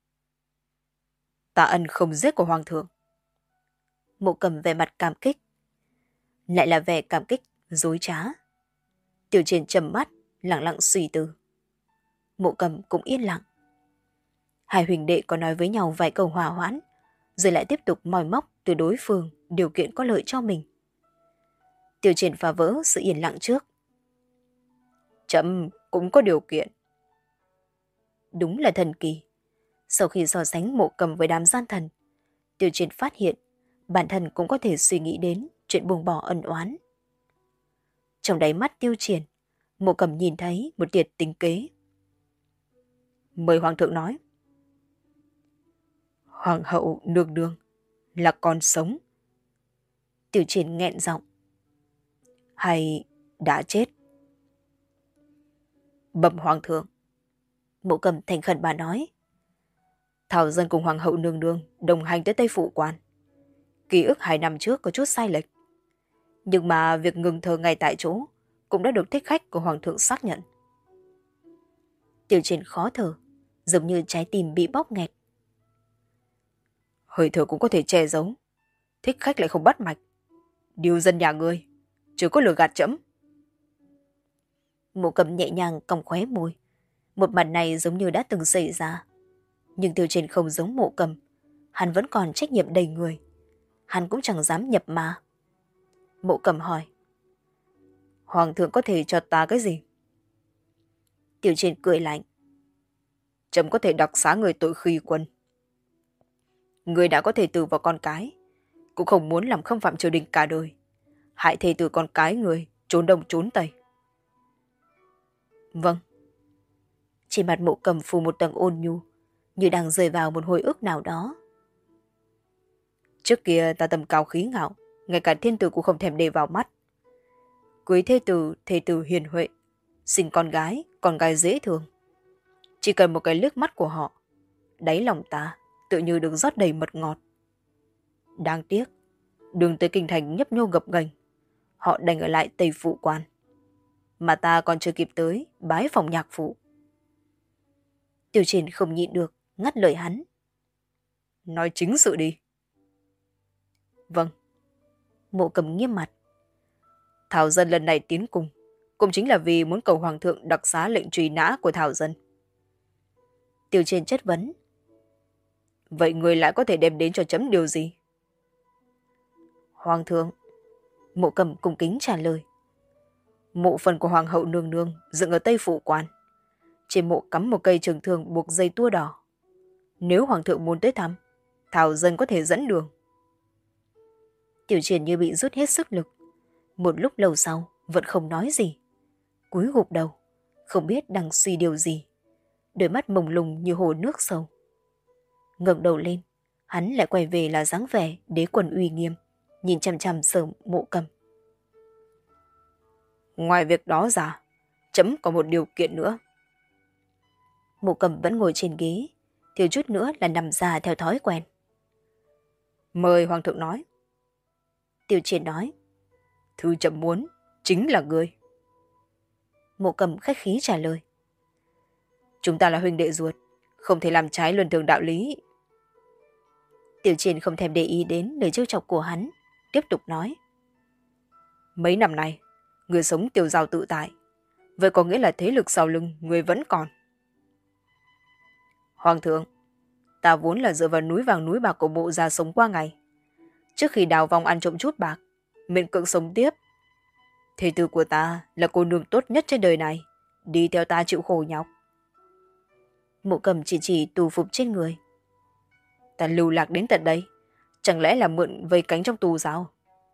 Tạ ân không giết của hoàng thượng. Mộ Cầm vẻ mặt cảm kích. Lại là vẻ cảm kích dối trá. Tiểu Triển trầm mắt, lặng lặng suy tư. Mộ Cầm cũng yên lặng. Hai huỳnh đệ có nói với nhau vài câu hòa hoãn, rồi lại tiếp tục moi móc từ đối phương điều kiện có lợi cho mình. Tiểu Triển phá vỡ sự yên lặng trước. Trẫm cũng có điều kiện. Đúng là thần kỳ. Sau khi so sánh Mộ Cầm với đám gian thần, Tiểu Triển phát hiện bản thân cũng có thể suy nghĩ đến chuyện buông bỏ ân oán. Trong đáy mắt Tiêu Triển, Mộ Cầm nhìn thấy một tiệt tính kế. Mời hoàng thượng nói. Hoàng hậu nương nương là còn sống. Tiểu Triển nghẹn giọng. Hay đã chết? Bẩm hoàng thượng. Mộ Cầm thành khẩn bà nói. Thảo dân cùng hoàng hậu nương nương đồng hành tới Tây Phụ Quan. Ký ức hai năm trước có chút sai lệch. Nhưng mà việc ngừng thờ ngay tại chỗ cũng đã được thích khách của hoàng thượng xác nhận. Tiểu Triển khó thở, giống như trái tim bị bóp nghẹt. Hơi thở cũng có thể che giấu. Thích khách lại không bắt mạch. Điều dân nhà ngươi chưa có lừa gạt trẫm. Mộ Cầm nhẹ nhàng cong khóe môi. Một màn này giống như đã từng xảy ra. Nhưng Tiêu Triển không giống Mộ Cầm. Hắn vẫn còn trách nhiệm đầy người. Hắn cũng chẳng dám nhập ma. Mộ Cầm hỏi. Hoàng thượng có thể cho ta cái gì? Tiêu Triển cười lạnh. Trẫm có thể đặc xá người tội khi quân. Người đã có thể tử vào con cái, cũng không muốn làm khâm phạm triều đình cả đời. Hại thề tử con cái người trốn đông trốn tây. Vâng. Trên mặt Mộ Cầm phủ một tầng ôn nhu, như đang rơi vào một hồi ức nào đó. Trước kia ta tầm cao khí ngạo, ngay cả thiên tử cũng không thèm để vào mắt. Cưới thê tử, thê tử hiền huệ, sinh con gái, con gái dễ thương. Chỉ cần một cái liếc mắt của họ, đáy lòng ta tự như được rót đầy mật ngọt. Đáng tiếc, đường tới kinh thành nhấp nhô gập ghềnh, họ đành ở lại Tây Phụ Quan. Mà ta còn chưa kịp tới bái phòng nhạc phụ. Tiểu Triển không nhịn được, ngắt lời hắn. Nói chính sự đi. Vâng. Mộ Cầm nghiêm mặt. Thảo dân lần này tiến cung, cũng chính là vì muốn cầu hoàng thượng đặc xá lệnh truy nã của Thảo dân. Tiểu Triển chất vấn. Vậy người lại có thể đem đến cho chấm điều gì? Hoàng thượng. Mộ Cầm cung kính trả lời. Mộ phần của hoàng hậu nương nương dựng ở Tây Phụ Quan. Trên mộ cắm một cây trường thương buộc dây tua đỏ. Nếu hoàng thượng muốn tới thăm, Thảo dân có thể dẫn đường. Tiểu Triển như bị rút hết sức lực. Một lúc lâu sau vẫn không nói gì. Cúi gục đầu, không biết đang suy điều gì. Đôi mắt mông lung như hồ nước sâu. Ngẩng đầu lên, hắn lại quay về là dáng vẻ đế quân uy nghiêm, nhìn chằm chằm Sở Mộ Cầm. Ngoài việc đó ra, chấm có một điều kiện nữa. Mộ Cầm vẫn ngồi trên ghế, thiếu chút nữa là nằm ra theo thói quen. Mời hoàng thượng nói. Tiểu Triển nói. Thứ chấm muốn chính là ngươi. Mộ Cầm khách khí trả lời. Chúng ta là huynh đệ ruột, không thể làm trái luân thường đạo lý. Tiểu Triển không thèm để ý đến lời trêu chọc của hắn, tiếp tục nói. Mấy năm nay, người sống tiêu dao tự tại, vậy có nghĩa là thế lực sau lưng người vẫn còn. Hoàng thượng, ta vốn là dựa vào núi vàng núi bạc của Mộ gia sống qua ngày. Trước khi đào vòng ăn trộm chút bạc, miễn cưỡng sống tiếp. Thê tử của ta là cô nương tốt nhất trên đời này, đi theo ta chịu khổ nhọc. Mộ Cầm chỉ chỉ tù phục trên người. Ta lưu lạc đến tận đây, chẳng lẽ là mượn vây cánh trong tù sao?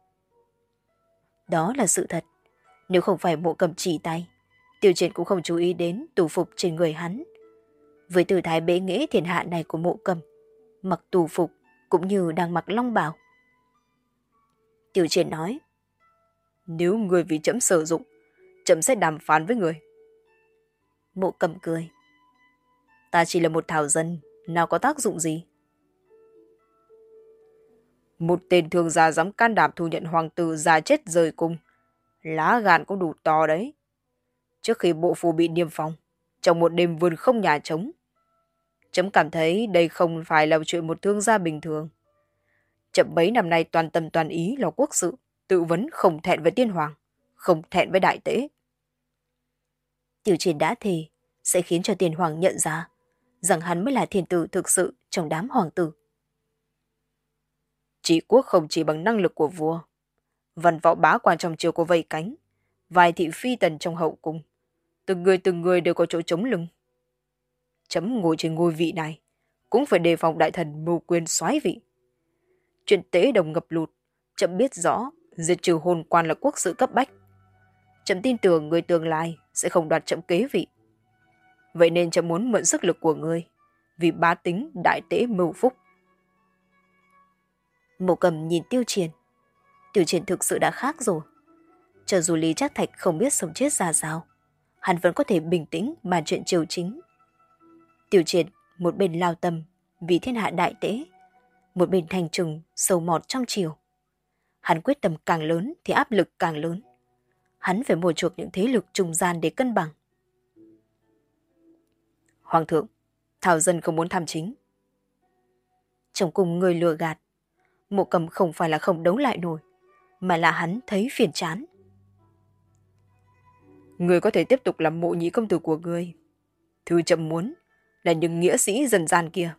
Đó là sự thật. Nếu không phải Mộ Cầm chỉ tay, Tiểu Triển cũng không chú ý đến tù phục trên người hắn. Với tư thái bế nghễ thiên hạ này của Mộ Cầm, mặc tù phục cũng như đang mặc long bào. Tiểu Triển nói. Nếu người vì chấm sử dụng, Trẫm sẽ đàm phán với người. Mộ Cầm cười. Ta chỉ là một thảo dân, nào có tác dụng gì? Một tên thương gia dám can đảm thu nhận hoàng tử già chết rời cung. Lá gan cũng đủ to đấy. Trước khi bộ phủ bị niêm phong, trong một đêm vườn không nhà trống, trẫm cảm thấy đây không phải là chuyện một thương gia bình thường. Trẫm mấy năm nay toàn tâm toàn ý lo quốc sự, tự vấn không thẹn với tiên hoàng, không thẹn với đại tế. Tiểu Triền đã thề sẽ khiến cho tiên hoàng nhận ra rằng hắn mới là thiên tử thực sự trong đám hoàng tử. Trị quốc không chỉ bằng năng lực của vua, văn võ bá quan trong triều có vây cánh, vài thị phi tần trong hậu cung, từng người từng người đều có chỗ chống lưng. Chấm ngồi trên ngôi vị này cũng phải đề phòng đại thần mưu quyền soái vị. Chuyện tế đồng ngập lụt, chấm biết rõ diệt trừ hồn quan là quốc sự cấp bách. Chấm tin tưởng người tương lai sẽ không đoạt chấm kế vị. Vậy nên chấm muốn mượn sức lực của người, vì bá tính đại tế mưu phúc. Mộ Cầm nhìn Tiêu Triền. Tiêu Triền thực sự đã khác rồi. Cho dù Lý Trác Thạch không biết sống chết ra sao, hắn vẫn có thể bình tĩnh bàn chuyện triều chính. Tiêu Triền một bên lao tâm vì thiên hạ đại tế, một bên thành trừng sâu mọt trong triều. Hắn quyết tâm càng lớn thì áp lực càng lớn. Hắn phải mua chuộc những thế lực trung gian để cân bằng. Hoàng thượng, thảo dân không muốn tham chính. Trong cùng người lừa gạt, Mộ Cầm không phải là không đấu lại nổi, mà là hắn thấy phiền chán. Người có thể tiếp tục làm mộ nhị công tử của người. Thứ chậm muốn là những nghĩa sĩ dần gian kia.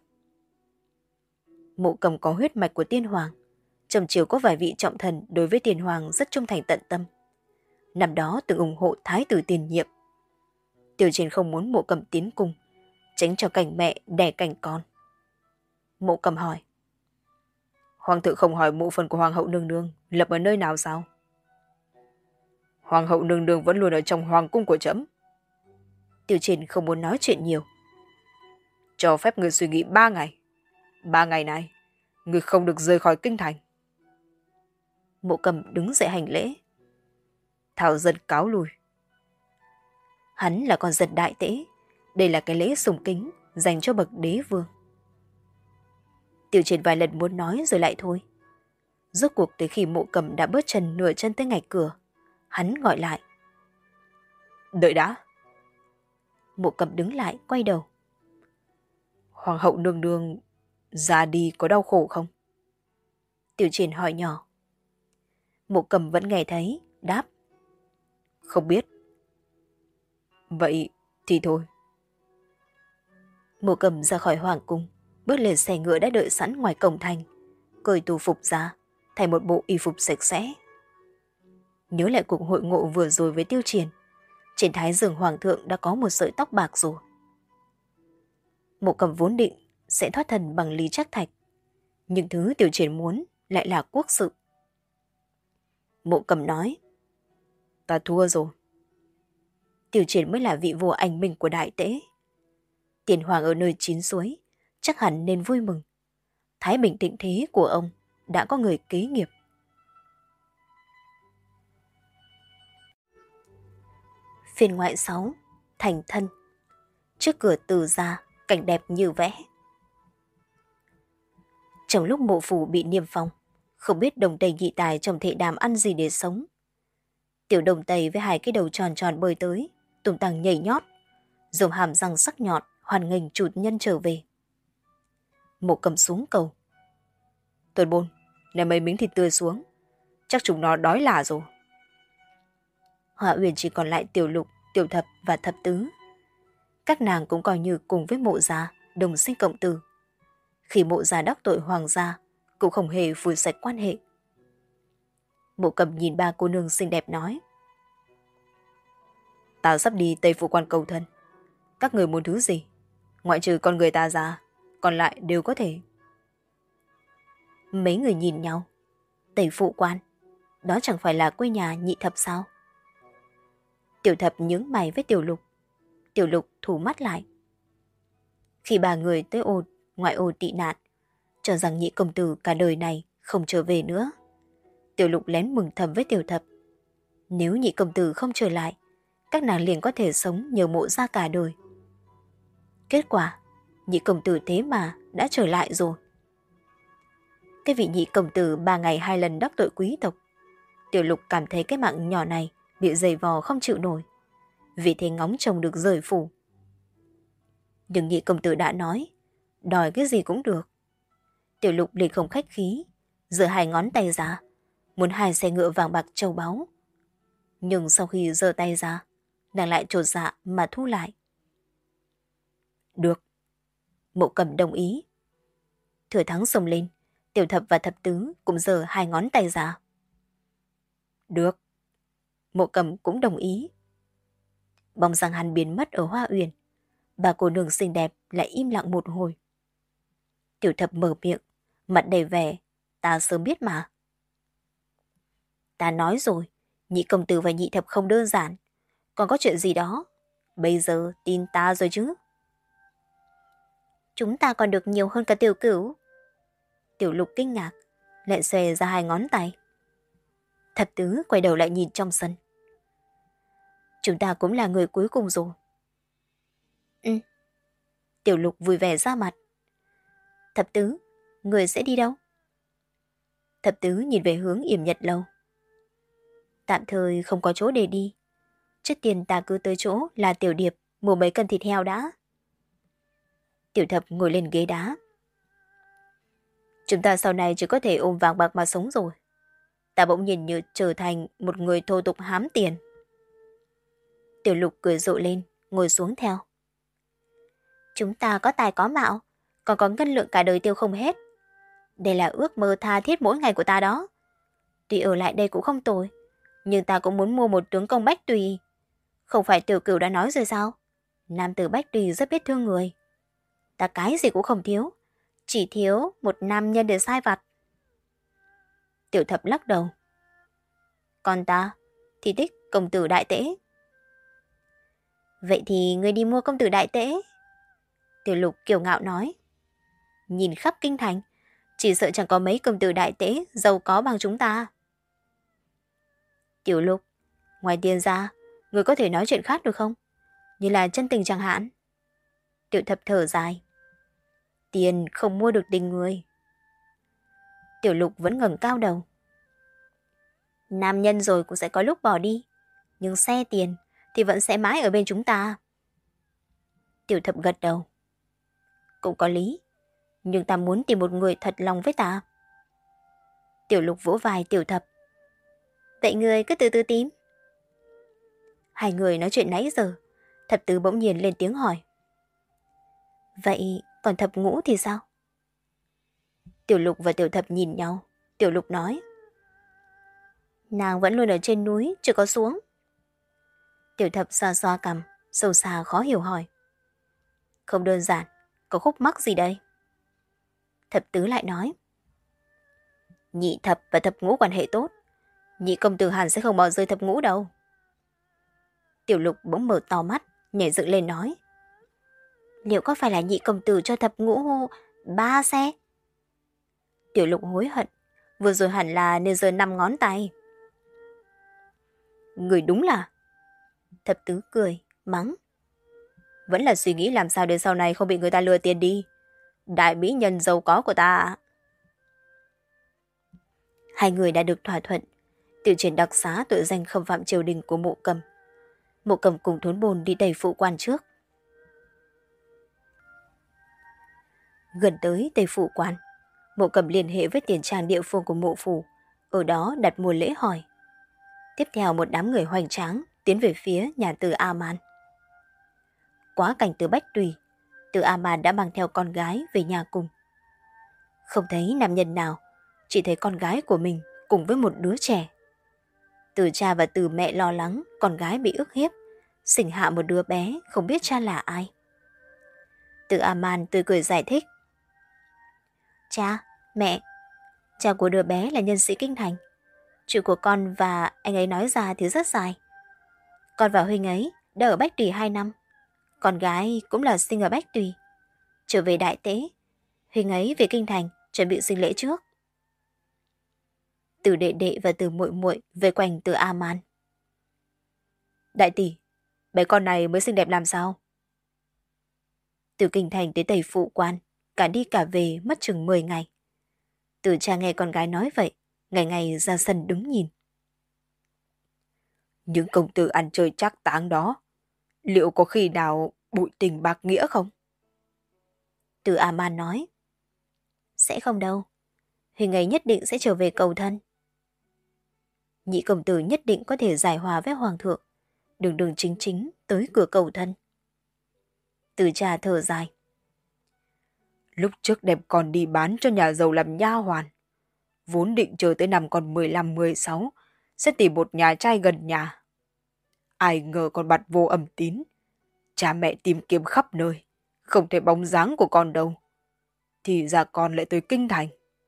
Mộ Cầm có huyết mạch của tiên hoàng. Trong triều có vài vị trọng thần đối với tiên hoàng rất trung thành tận tâm. Năm đó từng ủng hộ thái tử tiền nhiệm. Tiêu Triền không muốn Mộ Cầm tiến cung, tránh cho cảnh mẹ đẻ cảnh con. Mộ Cầm hỏi. Hoàng thượng không hỏi mộ phần của hoàng hậu nương nương lập ở nơi nào sao? Hoàng hậu nương nương vẫn luôn ở trong hoàng cung của trẫm. Tiêu Triền không muốn nói chuyện nhiều. Cho phép người suy nghĩ ba ngày. Ba ngày này, người không được rời khỏi kinh thành. Mộ Cầm đứng dậy hành lễ. Thảo dân cáo lui. Hắn là con dân đại tế. Đây là cái lễ sùng kính dành cho bậc đế vương. Tiêu Triền vài lần muốn nói rồi lại thôi. Rốt cuộc tới khi Mộ Cầm đã bước chân nửa chân tới ngạch cửa, hắn gọi lại. Đợi đã. Mộ Cầm đứng lại quay đầu. Hoàng hậu nương nương ra đi có đau khổ không? Tiêu Triền hỏi nhỏ. Mộ Cầm vẫn nghe thấy, đáp. Không biết. Vậy thì thôi. Mộ Cầm ra khỏi hoàng cung, bước lên xe ngựa đã đợi sẵn ngoài cổng thành, cởi tù phục ra, thay một bộ y phục sạch sẽ. Nhớ lại cuộc hội ngộ vừa rồi với Tiêu Triền, trên thái giường hoàng thượng đã có một sợi tóc bạc rồi. Mộ Cầm vốn định sẽ thoát thân bằng Lý Trác Thạch, nhưng thứ Tiêu Triền muốn lại là quốc sự. Mộ Cầm nói. Ta thua rồi. Tiêu Triền mới là vị vua anh minh của đại tế. Tiền hoàng ở nơi chín suối, chắc hẳn nên vui mừng. Thái bình thịnh thế của ông đã có người kế nghiệp. Phiên ngoại sáu, thành thân. Trước cửa Từ gia, cảnh đẹp như vẽ. Trong lúc mộ phủ bị niêm phong, không biết đồng tây nhị tài trong thệ đàm ăn gì để sống. Tiểu đồng tây với hai cái đầu tròn tròn bơi tới, tung tăng nhảy nhót, dùng hàm răng sắc nhọn hoan nghênh chủ nhân trở về. Mộ Cầm xuống cầu. Tuần Bôn, ném mấy miếng thịt tươi xuống, chắc chúng nó đói lả rồi. Họa Uyển chỉ còn lại Tiểu Lục, Tiểu Thập và Thập Tứ. Các nàng cũng coi như cùng với Mộ gia đồng sinh cộng tử. Khi Mộ gia đắc tội hoàng gia, cũng không hề phủi sạch quan hệ. Mộ Cầm nhìn ba cô nương xinh đẹp nói. Ta sắp đi Tây Phủ Quan cầu thân. Các người muốn thứ gì? Ngoại trừ con người ta ra, còn lại đều có thể. Mấy người nhìn nhau. Tây Phụ Quan, đó chẳng phải là quê nhà Nhị Thập sao? Tiểu Thập nhướng mày với Tiểu Lục. Tiểu Lục thủ mắt lại. Khi ba người tới ô ngoại ô tị nạn, cho rằng Nhị công tử cả đời này không trở về nữa, Tiểu Lục lén mừng thầm với Tiểu Thập. Nếu Nhị công tử không trở lại, các nàng liền có thể sống nhờ mộ ra cả đời. Kết quả, nhị công tử thế mà đã trở lại rồi. Cái vị nhị công tử ba ngày hai lần đắc tội quý tộc. Tiểu Lục cảm thấy cái mạng nhỏ này bị dày vò không chịu nổi. Vì thế ngóng trông được rời phủ. Nhưng nhị công tử đã nói, đòi cái gì cũng được. Tiểu Lục liền không khách khí, giơ hai ngón tay ra, muốn hai xe ngựa vàng bạc châu báu. Nhưng sau khi giơ tay ra, nàng lại chột dạ mà thu lại. Được. Mộ Cầm đồng ý. Thừa thắng xông lên, Tiểu Thập và Thập Tứ cũng giơ hai ngón tay ra. Được. Mộ Cầm cũng đồng ý. Bóng dáng hắn biến mất ở Hoa Uyển. Bà cô nương xinh đẹp lại im lặng một hồi. Tiểu Thập mở miệng, mặt đầy vẻ, ta sớm biết mà. Ta nói rồi, nhị công tử và nhị thập không đơn giản. Còn có chuyện gì đó, bây giờ tin ta rồi chứ. Chúng ta còn được nhiều hơn cả Tiểu Cửu. Tiểu Lục kinh ngạc, lại xòe ra hai ngón tay. Thập Tứ quay đầu lại nhìn trong sân. Chúng ta cũng là người cuối cùng rồi. Ừ. Tiểu Lục vui vẻ ra mặt. Thập Tứ, người sẽ đi đâu? Thập Tứ nhìn về hướng Yểm Nhật Lâu. Tạm thời không có chỗ để đi. Trước tiên ta cứ tới chỗ là Tiểu Điệp mua mấy cân thịt heo đã. Tiểu Thập ngồi lên ghế đá. Chúng ta sau này chỉ có thể ôm vàng bạc mà sống rồi. Ta bỗng nhìn như trở thành một người thô tục hám tiền. Tiểu Lục cười rộ lên, ngồi xuống theo. Chúng ta có tài có mạo, còn có ngân lượng cả đời tiêu không hết. Đây là ước mơ tha thiết mỗi ngày của ta đó. Tuy ở lại đây cũng không tồi, nhưng ta cũng muốn mua một tướng công Bách Tùy. Không phải Tiểu Cửu đã nói rồi sao? Nam tử Bách Tùy rất biết thương người. Ta cái gì cũng không thiếu, chỉ thiếu một nam nhân để sai vặt. Tiểu Thập lắc đầu. Còn ta thì thích công tử đại tễ. Vậy thì ngươi đi mua công tử đại tễ. Tiểu Lục kiêu ngạo nói. Nhìn khắp kinh thành, chỉ sợ chẳng có mấy công tử đại tễ giàu có bằng chúng ta. Tiểu Lục, ngoài tiền ra, ngươi có thể nói chuyện khác được không? Như là chân tình chẳng hạn. Tiểu Thập thở dài. Tiền không mua được tình người. Tiểu Lục vẫn ngẩng cao đầu. Nam nhân rồi cũng sẽ có lúc bỏ đi, nhưng xe tiền thì vẫn sẽ mãi ở bên chúng ta. Tiểu Thập gật đầu. Cũng có lý, nhưng ta muốn tìm một người thật lòng với ta. Tiểu Lục vỗ vai Tiểu Thập. Vậy người cứ từ từ tìm. Hai người nói chuyện nãy giờ, Thập Tứ bỗng nhiên lên tiếng hỏi. Vậy còn Thập Ngũ thì sao? Tiểu Lục và Tiểu Thập nhìn nhau. Tiểu Lục nói. Nàng vẫn luôn ở trên núi, chưa có xuống. Tiểu Thập xoa xoa cằm, sâu xa khó hiểu hỏi. Không đơn giản, có khúc mắc gì đây? Thập Tứ lại nói. Nhị Thập và Thập Ngũ quan hệ tốt, nhị công tử hẳn sẽ không bỏ rơi Thập Ngũ đâu. Tiểu Lục bỗng mở to mắt, nhảy dựng lên nói. Liệu có phải là nhị công tử cho Thập Ngũ ba xe? Tiểu Lục hối hận, vừa rồi hẳn là nên giơ năm ngón tay. Người đúng là... Thập Tứ cười, mắng. Vẫn là suy nghĩ làm sao để sau này không bị người ta lừa tiền đi. Đại mỹ nhân giàu có của ta. Hai người đã được thỏa thuận. Tiểu Triển đặc xá tội danh khâm phạm triều đình của Mộ Cầm. Mộ Cầm cùng Thốn Bồn đi đẩy phụ quan trước. Gần tới Tây Phụ quan, Mộ Cầm liên hệ với tiền trang địa phương của Mộ Phủ, ở đó đặt mua lễ hỏi. Tiếp theo một đám người hoành tráng tiến về phía nhà Từ A-man. Quá cảnh Từ Bách Tùy, Từ A-man đã mang theo con gái về nhà cùng. Không thấy nam nhân nào, chỉ thấy con gái của mình cùng với một đứa trẻ. Từ cha và từ mẹ lo lắng con gái bị ức hiếp, sinh hạ một đứa bé không biết cha là ai. Từ A-man tươi cười giải thích. Cha, mẹ, cha của đứa bé là nhân sĩ kinh thành. Chuyện của con và anh ấy nói ra thì rất dài. Con và huynh ấy đã ở Bách Tùy hai năm. Con gái cũng là sinh ở Bách Tùy. Trở về Đại Tế, huynh ấy về kinh thành chuẩn bị sinh lễ trước. Từ đệ đệ và từ muội muội về quanh Từ A-man. Đại tỷ, Bé con này mới xinh đẹp làm sao? Từ kinh thành tới Tây Phụ Quan, cả đi cả về mất chừng mười ngày. Từ cha nghe con gái nói vậy, ngày ngày ra sân đứng nhìn. Những công tử ăn chơi trác táng đó, liệu có khi nào bội tình bạc nghĩa không? Từ A Man nói. Sẽ không đâu. Huỳnh ấy nhất định sẽ trở về cầu thân. Nhị công tử nhất định có thể giải hòa với hoàng thượng, đường đường chính chính tới cửa cầu thân. Từ cha thở dài. Lúc trước đem con đi bán cho nhà giàu làm nha hoàn. Vốn định chờ tới năm con mười lăm mười sáu sẽ tìm một nhà trai gần nhà. Ai ngờ con bặt vô âm tín. Cha mẹ tìm kiếm khắp nơi, không thấy bóng dáng của con đâu. Thì ra con lại tới kinh thành.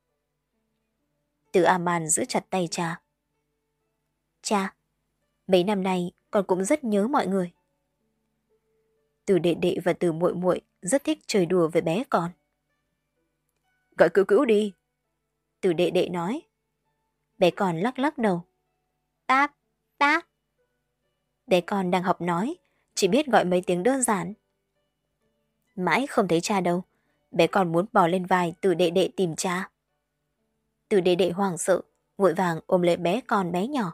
Từ A Man giữ chặt tay cha. Cha, mấy năm nay con cũng rất nhớ mọi người. Từ đệ đệ và từ muội muội rất thích chơi đùa với bé con. Gọi cữu cữu đi. Từ đệ đệ nói. Bé con lắc lắc đầu. Bác, bác. Bé con đang học nói, chỉ biết gọi mấy tiếng đơn giản. Mãi không thấy cha đâu, bé con muốn bò lên vai từ đệ đệ tìm cha. Từ đệ đệ hoảng sợ, vội vàng ôm lấy bé con bé nhỏ.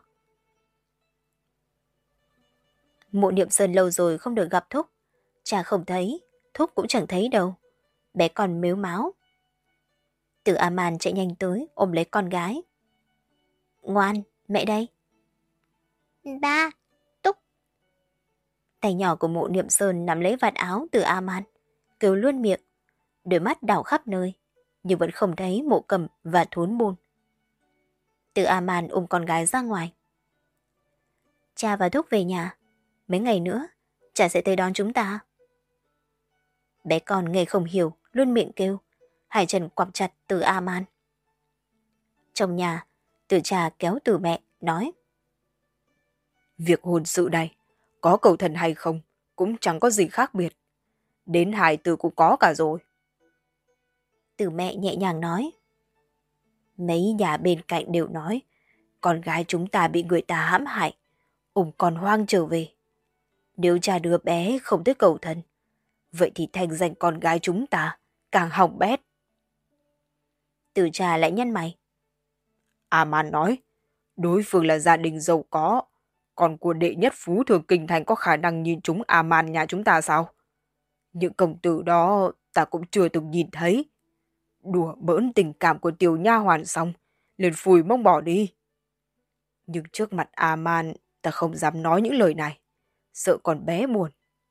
Mộ Niệm Sơn lâu rồi không được gặp Thúc. Cha không thấy, Thúc cũng chẳng thấy đâu. Bé con mếu máo. Từ A Man chạy nhanh tới ôm lấy con gái. Ngoan, mẹ đây. Ba, Túc. Tay nhỏ của Mộ Niệm Sơn nắm lấy vạt áo Từ A Man, kêu luôn miệng, đôi mắt đảo khắp nơi, nhưng vẫn không thấy Mộ Cầm và Thốn Bôn. Từ A Man ôm con gái ra ngoài. Cha và Thúc về nhà. Mấy ngày nữa, cha sẽ tới đón chúng ta. Bé con nghe không hiểu, luôn miệng kêu, hai chân quặp chặt Từ A Man. Trong nhà, Từ cha kéo Từ mẹ, nói. Việc hôn sự này, có cầu thần hay không, cũng chẳng có gì khác biệt. Đến hài tử cũng có cả rồi. Từ mẹ nhẹ nhàng nói. Mấy nhà bên cạnh đều nói, con gái chúng ta bị người ta hãm hại, ôm con hoang trở về. Nếu cha đứa bé không tới cầu thân, vậy thì thành danh con gái chúng ta càng hỏng bét. Từ cha lại nhăn mày. A Man nói, đối phương là gia đình giàu có, còn của đệ nhất phú thường kinh thành có khả năng nhìn chúng A Man nhà chúng ta sao? Những công tử đó ta cũng chưa từng nhìn thấy. Đùa bỡn tình cảm của tiểu nha hoàn xong, liền phủi mông bỏ đi. Nhưng trước mặt A Man, ta không dám nói những lời này, sợ con bé buồn.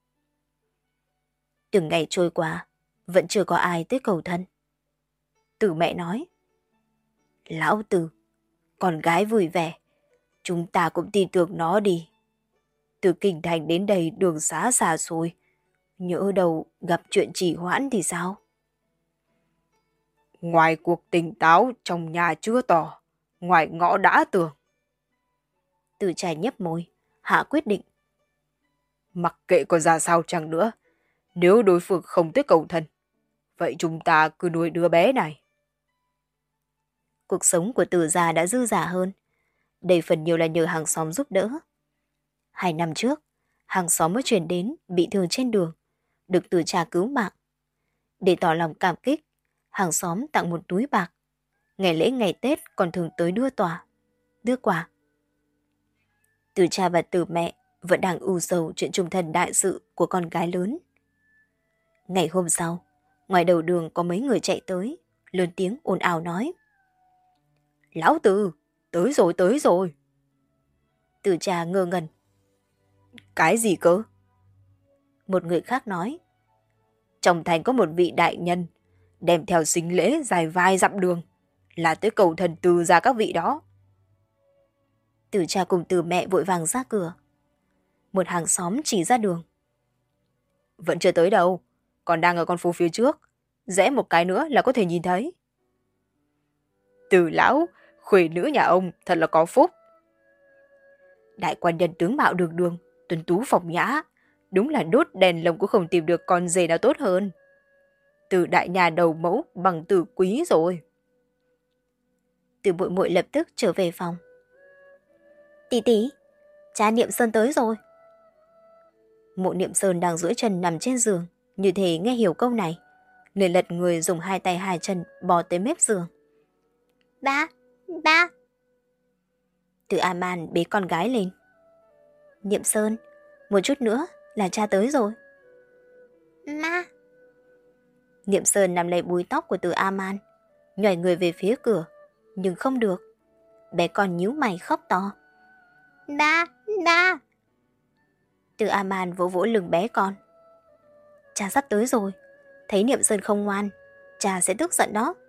Từng ngày trôi qua, vẫn chưa có ai tới cầu thân. Từ mẹ nói. Lão Từ, con gái vui vẻ, chúng ta cũng tin tưởng nó đi. Từ kinh thành đến đây đường xá xa xôi, nhỡ đâu gặp chuyện trì hoãn thì sao? Ngoài cuộc tỉnh táo trong nhà chưa tỏ, ngoài ngõ đã tường. Từ cha nhấp môi, hạ quyết định. Mặc kệ có ra sao chăng nữa, nếu đối phương không tới cầu thân, vậy chúng ta cứ nuôi đứa bé này. Cuộc sống của Từ gia đã dư dả hơn. Đây phần nhiều là nhờ hàng xóm giúp đỡ. Hai năm trước, hàng xóm mới chuyển đến bị thương trên đường, được Từ cha cứu mạng. Để tỏ lòng cảm kích, hàng xóm tặng một túi bạc. Ngày lễ ngày Tết còn thường tới đưa tòa, đưa quà. Từ cha và Từ mẹ vẫn đang ưu sầu chuyện chung thân đại sự của con gái lớn. Ngày hôm sau, ngoài đầu đường có mấy người chạy tới, lớn tiếng ồn ào nói. Lão Từ, tới rồi tới rồi. Từ cha ngơ ngẩn. Cái gì cơ? Một người khác nói. Trong thành có một vị đại nhân, đem theo sính lễ dài vài dặm đường, là tới cầu thần Từ ra các vị đó. Từ cha cùng Từ mẹ vội vàng ra cửa. Một hàng xóm chỉ ra đường. Vẫn chưa tới đâu, còn đang ở con phố phía trước, rẽ một cái nữa là có thể nhìn thấy. Từ lão, khuê nữ nhà ông thật là có phúc. Đại quan nhân tướng mạo đường đường, tuấn tú phóng nhã, đúng là đốt đèn lồng cũng không tìm được con rể nào tốt hơn. Từ đại nhà đầu mẫu bằng Từ quý rồi. Từ muội muội lập tức trở về phòng. Tỷ tỷ, cha Niệm Sơn tới rồi. Mộ Niệm Sơn đang duỗi chân nằm trên giường, như thể nghe hiểu câu này, liền lật người dùng hai tay hai chân bò tới mép giường. Ba, ba. Từ A Man bế con gái lên. Niệm Sơn, một chút nữa là cha tới rồi. Ma. Niệm Sơn nắm lấy búi tóc của Từ A Man, nhảy người về phía cửa, nhưng không được. Bé con nhíu mày khóc to. Ba, ba. Từ A Man vỗ vỗ lưng bé con. Cha sắp tới rồi, thấy Niệm Sơn không ngoan, cha sẽ tức giận đó.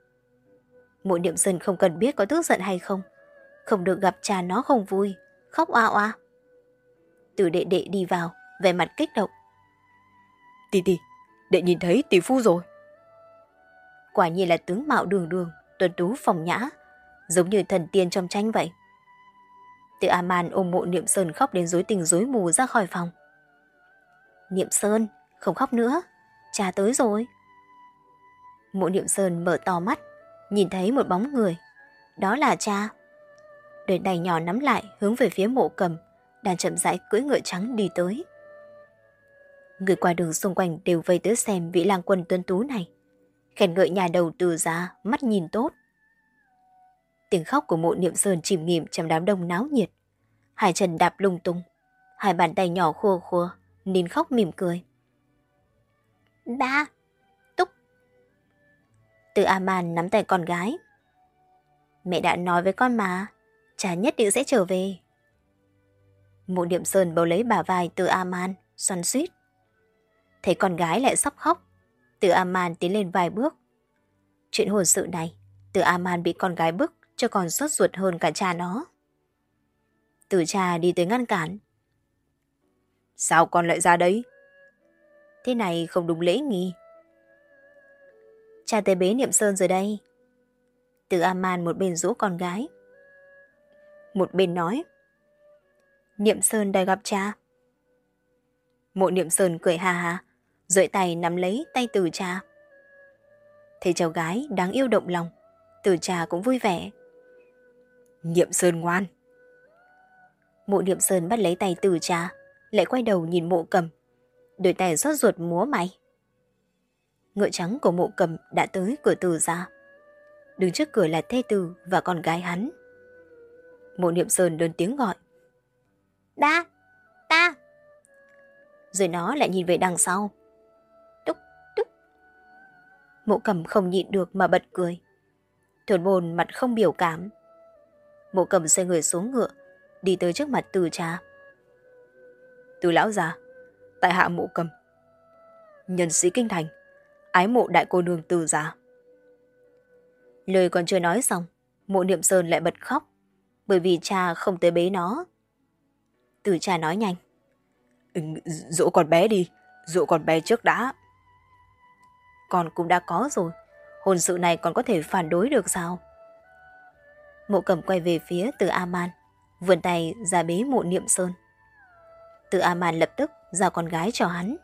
Mộ Niệm Sơn không cần biết có tức giận hay không, không được gặp cha nó không vui, khóc oa oa. Từ đệ đệ đi vào, vẻ mặt kích động. Tì tì, đệ nhìn thấy tỷ phu rồi. Quả nhiên là tướng mạo đường đường, tuấn tú phong nhã, giống như thần tiên trong tranh vậy. Từ A Man ôm Mộ Niệm Sơn khóc đến rối tình rối mù ra khỏi phòng. Niệm Sơn, không khóc nữa, cha tới rồi. Mộ Niệm Sơn mở to mắt, nhìn thấy một bóng người. Đó là cha. Đôi tay nhỏ nắm lại hướng về phía Mộ Cầm, đang chậm rãi cưỡi ngựa trắng đi tới. Người qua đường xung quanh đều vây tới xem vị lang quân tuấn tú này, khen ngợi nhà đầu Từ ra, mắt nhìn tốt. Tiếng khóc của Mộ Niệm Sơn chìm nghỉm trong đám đông náo nhiệt. Hai chân đạp lung tung, hai bàn tay nhỏ khua khua, nín khóc mỉm cười. Ba, Túc. Từ A Man nắm tay con gái. Mẹ đã nói với con mà, cha nhất định sẽ trở về. Mộ Niệm Sơn bấu lấy bả vai Từ A Man, xoắn xuýt. Thấy con gái lại sắp khóc, Từ A Man tiến lên vài bước. Chuyện hôn sự này, Từ A Man bị con gái bức cho còn sốt ruột hơn cả cha nó. Từ cha đi tới ngăn cản. Sao con lại ra đấy? Thế này không đúng lễ nghi. Cha tới bế Niệm Sơn rồi đây. Từ A Man một bên dỗ con gái, một bên nói. Niệm Sơn đòi gặp cha. Mộ Niệm Sơn cười ha ha, duỗi tay nắm lấy tay Từ cha. Thấy cháu gái đáng yêu động lòng, Từ cha cũng vui vẻ. Niệm Sơn ngoan. Mộ Niệm Sơn bắt lấy tay Từ cha, lại quay đầu nhìn Mộ Cầm, đôi tay rót ruột múa may. Ngựa trắng của Mộ Cầm đã tới cửa Từ ra. Đứng trước cửa là thê tử và con gái hắn. Mộ Niệm Sơn lớn tiếng gọi. Ba, ta. Rồi nó lại nhìn về đằng sau. Túc, túc. Mộ Cầm không nhịn được mà bật cười. Thuần Bồn mặt không biểu cảm. Mộ Cầm xoay người xuống ngựa, đi tới trước mặt Từ cha. Từ lão già, tại hạ Mộ Cầm, nhân sĩ kinh thành, ái mộ đại cô nương Từ gia. Lời còn chưa nói xong, Mộ Niệm Sơn lại bật khóc, bởi vì cha không tới bế nó. Từ cha nói nhanh. Ừ, dỗ con bé đi, dỗ con bé trước đã. Con cũng đã có rồi, hôn sự này còn có thể phản đối được sao? Mộ Cầm quay về phía Từ A Man, vươn tay ra bế Mộ Niệm Sơn. Từ A Man lập tức giao con gái cho hắn.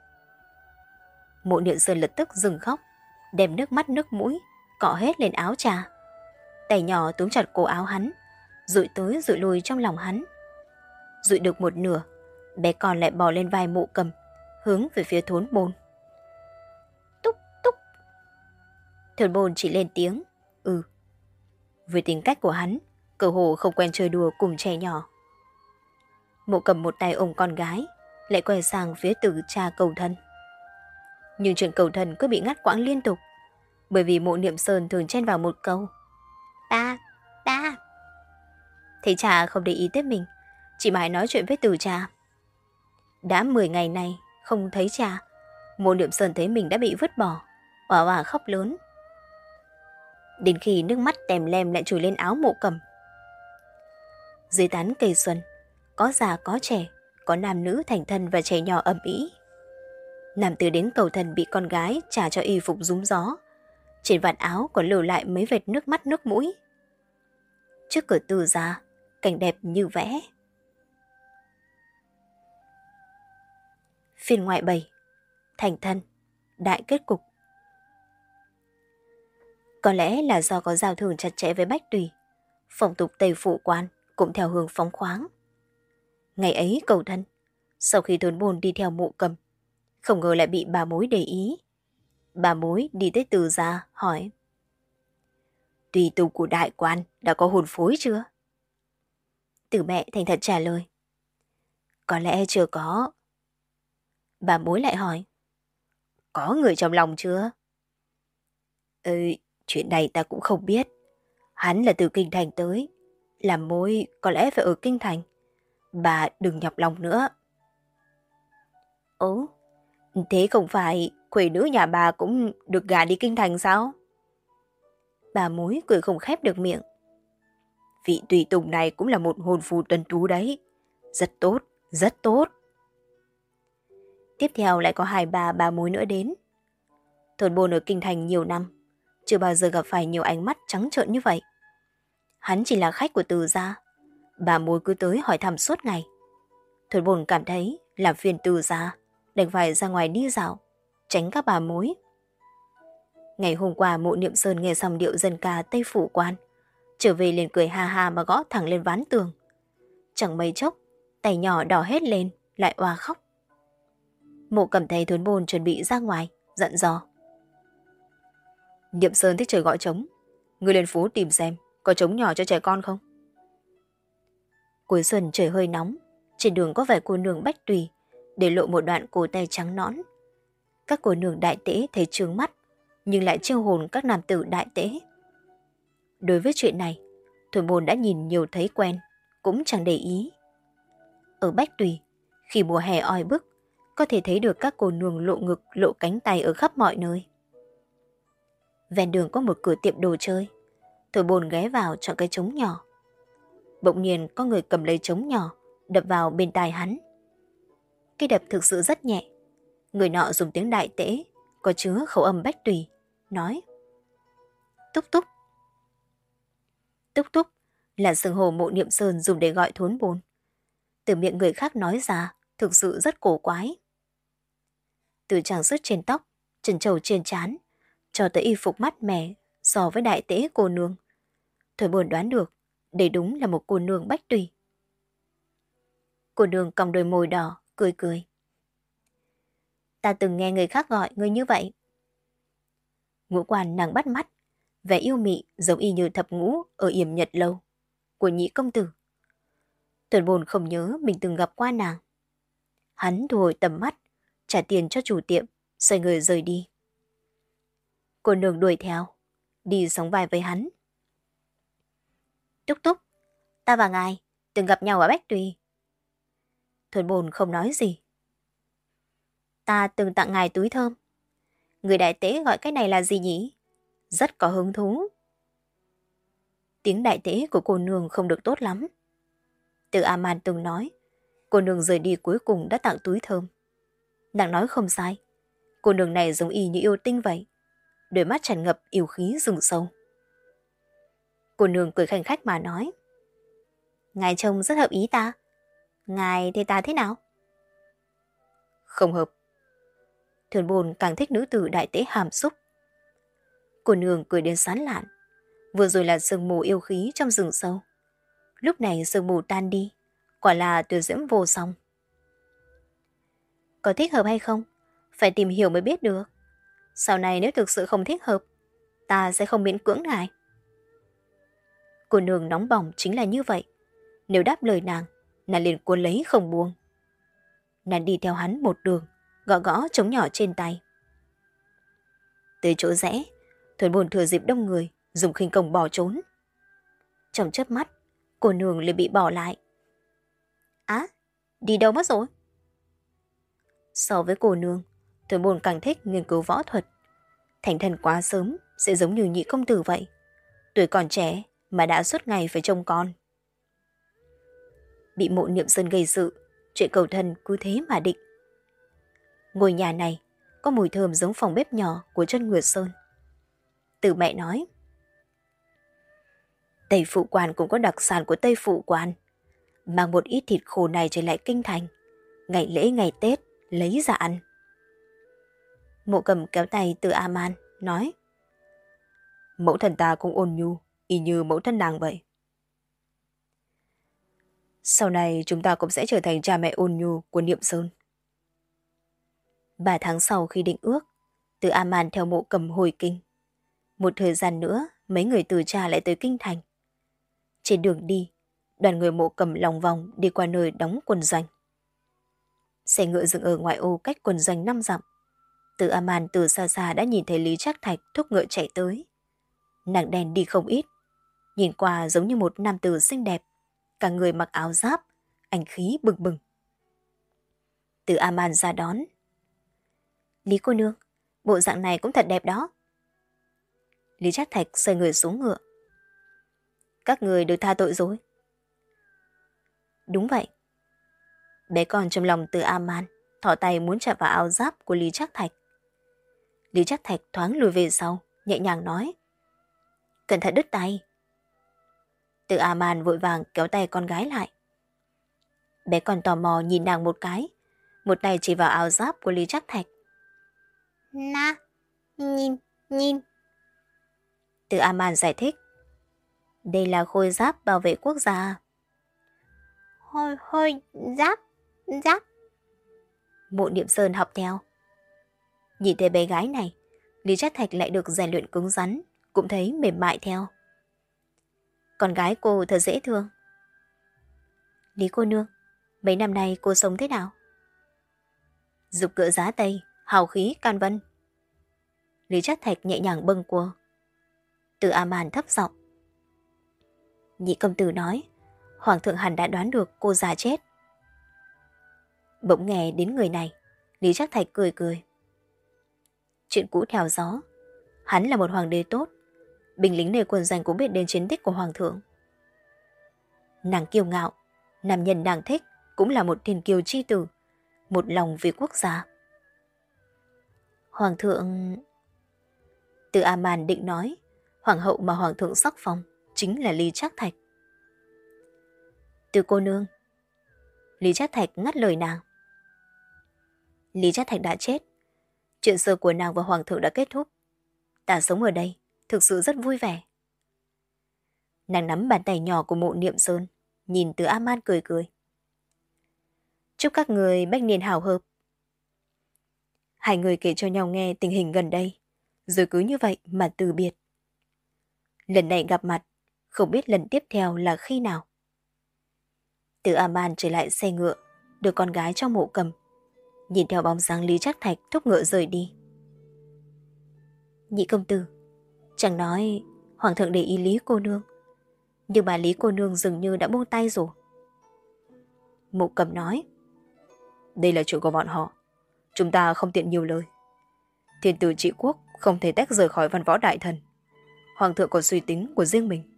Mộ Niệm Sơn lập tức dừng khóc, đem nước mắt nước mũi cọ hết lên áo cha. Tay nhỏ túm chặt cổ áo hắn, dụi tới dụi lui trong lòng hắn. Dụi được một nửa, bé con lại bò lên vai Mộ Cầm, hướng về phía Thốn Bồn. Túc, túc. Thốn Bồn chỉ lên tiếng, ừ. Với tính cách của hắn, cơ hồ không quen chơi đùa cùng trẻ nhỏ. Mộ Cầm một tay ôm con gái, lại quay sang phía Từ cha cầu thân. Nhưng chuyện cầu thân cứ bị ngắt quãng liên tục, bởi vì Mộ Niệm Sơn thường chen vào một câu. Ta, ta. Thấy cha không để ý tới mình, chị mãi nói chuyện với Từ cha. Đã mười ngày nay không thấy cha, Mộ Niệm Sơn thấy mình đã bị vứt bỏ, òa òa khóc lớn. Đến khi nước mắt tèm lem lại trùi lên áo Mộ Cầm. Dưới tán cây xuân, có già có trẻ, có nam nữ thành thân và trẻ nhỏ ầm ĩ. Nam tử đến cầu thân bị con gái trả cho y phục rúm gió, trên vạt áo còn lưu lại mấy vệt nước mắt nước mũi. Trước cửa Từ ra, cảnh đẹp như vẽ. Phiên ngoại bảy, thành thân, đại kết cục. Có lẽ là do có giao thương chặt chẽ với Bách Tùy, phong tục Tây Phụ Quan cũng theo hướng phóng khoáng. Ngày ấy cầu thân, Sau khi Thốn Bồn đi theo Mộ Cầm, không ngờ lại bị bà mối để ý. Bà mối đi tới Từ gia hỏi: Tùy tùng của đại quan đã có hôn phối chưa? Từ mẹ thành thật trả lời: Có lẽ chưa có. Bà mối lại hỏi: Có người trong lòng chưa? Ừ, chuyện này ta cũng không biết. Hắn là từ Kinh Thành tới, làm mối có lẽ phải ở Kinh Thành. Bà đừng nhọc lòng nữa. Ồ, thế không phải khuê nữ nhà bà cũng được gả đi Kinh Thành sao? Bà mối cười không khép được miệng. Vị tùy tùng này cũng là một hôn phu tuấn tú đấy. Rất tốt, rất tốt. Tiếp theo lại có hai bà bà mối nữa đến. Thôn Bồn ở Kinh Thành nhiều năm, chưa bao giờ gặp phải nhiều ánh mắt trắng trợn như vậy. Hắn chỉ là khách của Từ gia, bà mối cứ tới hỏi thăm suốt ngày. Thôn Bồn cảm thấy làm phiền Từ gia, đành phải ra ngoài đi dạo, tránh các bà mối. Ngày hôm qua Mộ Niệm Sơn nghe xong điệu dân ca Tây Phủ Quan, trở về liền cười ha ha mà gõ thẳng lên ván tường. Chẳng mấy chốc, tay nhỏ đỏ hết lên, lại oa khóc. Mộ Cầm thấy Thốn Bồn chuẩn bị ra ngoài, giận dò: Niệm Sơn thích trời gọi trống, ngươi lên phố tìm xem có trống nhỏ cho trẻ con không? Cuối xuân trời hơi nóng, trên đường có vài cô nương bách tùy, để lộ một đoạn cổ tay trắng nõn. Các cô nương đại tễ thấy trướng mắt, nhưng lại chiêu hồn các nam tử đại tễ. Đối với chuyện này, Thốn Bồn đã nhìn nhiều thấy quen, cũng chẳng để ý. Ở Bách Tùy, khi mùa hè oi bức, có thể thấy được các cô nương lộ ngực lộ cánh tay ở khắp mọi nơi. Ven đường có một cửa tiệm đồ chơi, Thốn Bồn ghé vào chọn cái trống nhỏ. Bỗng nhiên có người cầm lấy trống nhỏ, đập vào bên tai hắn. Cái đập thực sự rất nhẹ. Người nọ dùng tiếng đại tễ, có chứa khẩu âm Bách Tùy, nói: Túc túc. Túc túc là xưng hô Mộ Niệm Sơn dùng để gọi Thốn Bồn. Từ miệng người khác nói ra, thực sự rất cổ quái. Từ trang sức trên tóc, trân trầu trên trán, cho tới y phục mát mẻ so với đại tễ cô nương, Thốn Bồn đoán được đây đúng là một cô nương Bách Tùy. Cô nương cong đôi môi đỏ, cười cười: Ta từng nghe người khác gọi ngươi như vậy. Ngũ quan nàng bắt mắt, vẻ yêu mị giống y như thập ngũ ở Yểm Nhật Lâu của Nhị công tử. Thốn Bồn không nhớ mình từng gặp qua nàng. Hắn thu hồi tầm mắt, trả tiền cho chủ tiệm, xoay người rời đi. Cô nương đuổi theo, đi sóng vai với hắn. Túc túc, ta và ngài từng gặp nhau ở Bách Tùy. Thốn Bồn không nói gì. Ta từng tặng ngài túi thơm. Người đại tế gọi cái này là gì nhỉ? Rất có hứng thú. Tiếng đại tế của cô nương không được tốt lắm. Từ A-man từng nói, cô nương rời đi cuối cùng đã tặng túi thơm. Nàng nói không sai, cô nương này giống y như yêu tinh vậy, đôi mắt tràn ngập yêu khí rừng sâu. Cô nương cười khanh khách mà nói: Ngài trông rất hợp ý ta. Ngài thì ta thế nào? Không hợp. Thốn Bồn càng thích nữ tử đại tế hàm xúc. Cô nương cười đến sán lạn. Vừa rồi là sương mù yêu khí trong rừng sâu, lúc này sương mù tan đi, quả là tuyệt diễm vô song. Có thích hợp hay không, phải tìm hiểu mới biết được. Sau này nếu thực sự không thích hợp, ta sẽ không miễn cưỡng ngài. Cô nương nóng bỏng chính là như vậy. Nếu đáp lời nàng, nàng liền cuốn lấy không buông. Nàng đi theo hắn một đường, gõ gõ trống nhỏ trên tay. Tới chỗ rẽ, Thốn Bồn thừa dịp đông người, dùng khinh công bỏ trốn. Trong chớp mắt, cô nương liền bị bỏ lại. Á, đi đâu mất rồi? So với cô nương, Thốn Bồn càng thích nghiên cứu võ thuật. Thành thân quá sớm sẽ giống như Nhị công tử vậy. Tuổi còn trẻ mà đã suốt ngày phải trông con. Bị Mộ Niệm Sơn gây sự, chuyện cầu thân cứ thế mà định. Ngôi nhà này có mùi thơm giống phòng bếp nhỏ của Chân Nguyệt Sơn. Từ mẹ nói: Tây Phụ Quan cũng có đặc sản của Tây Phụ Quan. Mang một ít thịt khô này trở lại Kinh Thành, ngày lễ ngày Tết lấy ra ăn. Mộ Cầm kéo tay Từ A-man, nói: Mẫu thân ta cũng ôn nhu, y như mẫu thân nàng vậy. Sau này chúng ta cũng sẽ trở thành cha mẹ ôn nhu của Niệm Sơn. Ba tháng sau khi định ước, Từ A Man theo Mộ Cầm hồi kinh. Một thời gian nữa, mấy người từ cha lại tới kinh thành. Trên đường đi, đoàn người Mộ Cầm lòng vòng đi qua nơi đóng quân doanh. Xe ngựa dừng ở ngoại ô cách quân doanh năm dặm. Từ A Man từ xa xa đã nhìn thấy Lý Trác Thạch thúc ngựa chạy tới. Nàng đen đi không ít, nhìn qua giống như một nam tử xinh đẹp, cả người mặc áo giáp, anh khí bừng bừng. Từ A Man ra đón. Lý cô nương, bộ dạng này cũng thật đẹp đó. Lý Trác Thạch xoay người xuống ngựa. Các người được tha tội rồi. Đúng vậy. Bé con trong lòng Từ A Man thỏ tay muốn chạm vào áo giáp của Lý Trác Thạch. Lý Trác Thạch thoáng lùi về sau, nhẹ nhàng nói. Cẩn thận đứt tay. Từ A Man vội vàng kéo tay con gái lại. Bé còn tò mò nhìn nàng một cái, một tay chỉ vào áo giáp của Lý Trác Thạch. Na, nhìn, nhìn. Từ A Man giải thích. Đây là khôi giáp bảo vệ quốc gia. Hôi, hôi, giáp, giáp. Mộ Niệm Sơn học theo. Nhìn thấy bé gái này, Lý Trác Thạch lại được rèn luyện cứng rắn, cũng thấy mềm mại theo. Con gái cô thật dễ thương. Lý cô nương, mấy năm nay cô sống thế nào? Dục cựa giá Tây, hào khí can vân. Lý Trác Thạch nhẹ nhàng bâng quơ. Từ A Man thấp giọng. Nhị công tử nói, Hoàng thượng hẳn đã đoán được cô già chết. Bỗng nghe đến người này, Lý Trác Thạch cười cười. Chuyện cũ theo gió, hắn là một hoàng đế tốt, binh lính nơi quân doanh cũng biết đến chiến tích của hoàng thượng. Nàng kiêu ngạo, nam nhân nàng thích cũng là một thiên kiêu chi tử, một lòng vì quốc gia. Hoàng thượng... Từ A Man định nói, hoàng hậu mà hoàng thượng sắc phong chính là Lý Trác Thạch. Từ cô nương. Lý Trác Thạch ngắt lời nàng. Lý Trác Thạch đã chết. Chuyện xưa của nàng và hoàng thượng đã kết thúc. Ta sống ở đây, thực sự rất vui vẻ. Nàng nắm bàn tay nhỏ của Mộ Niệm Sơn, nhìn Từ A Man cười cười. Chúc các người bách niên hảo hợp. Hai người kể cho nhau nghe tình hình gần đây, rồi cứ như vậy mà từ biệt. Lần này gặp mặt, không biết lần tiếp theo là khi nào. Từ A Man trở lại xe ngựa, đưa con gái cho Mộ Cầm, nhìn theo bóng dáng Lý Trác Thạch thúc ngựa rời đi. Nhị công tử, chẳng nói hoàng thượng để ý Lý cô nương, nhưng bà Lý cô nương dường như đã buông tay rồi. Mộ Cầm nói, đây là chuyện của bọn họ, chúng ta không tiện nhiều lời. Thiên tử trị quốc không thể tách rời khỏi văn võ đại thần, hoàng thượng có suy tính của riêng mình.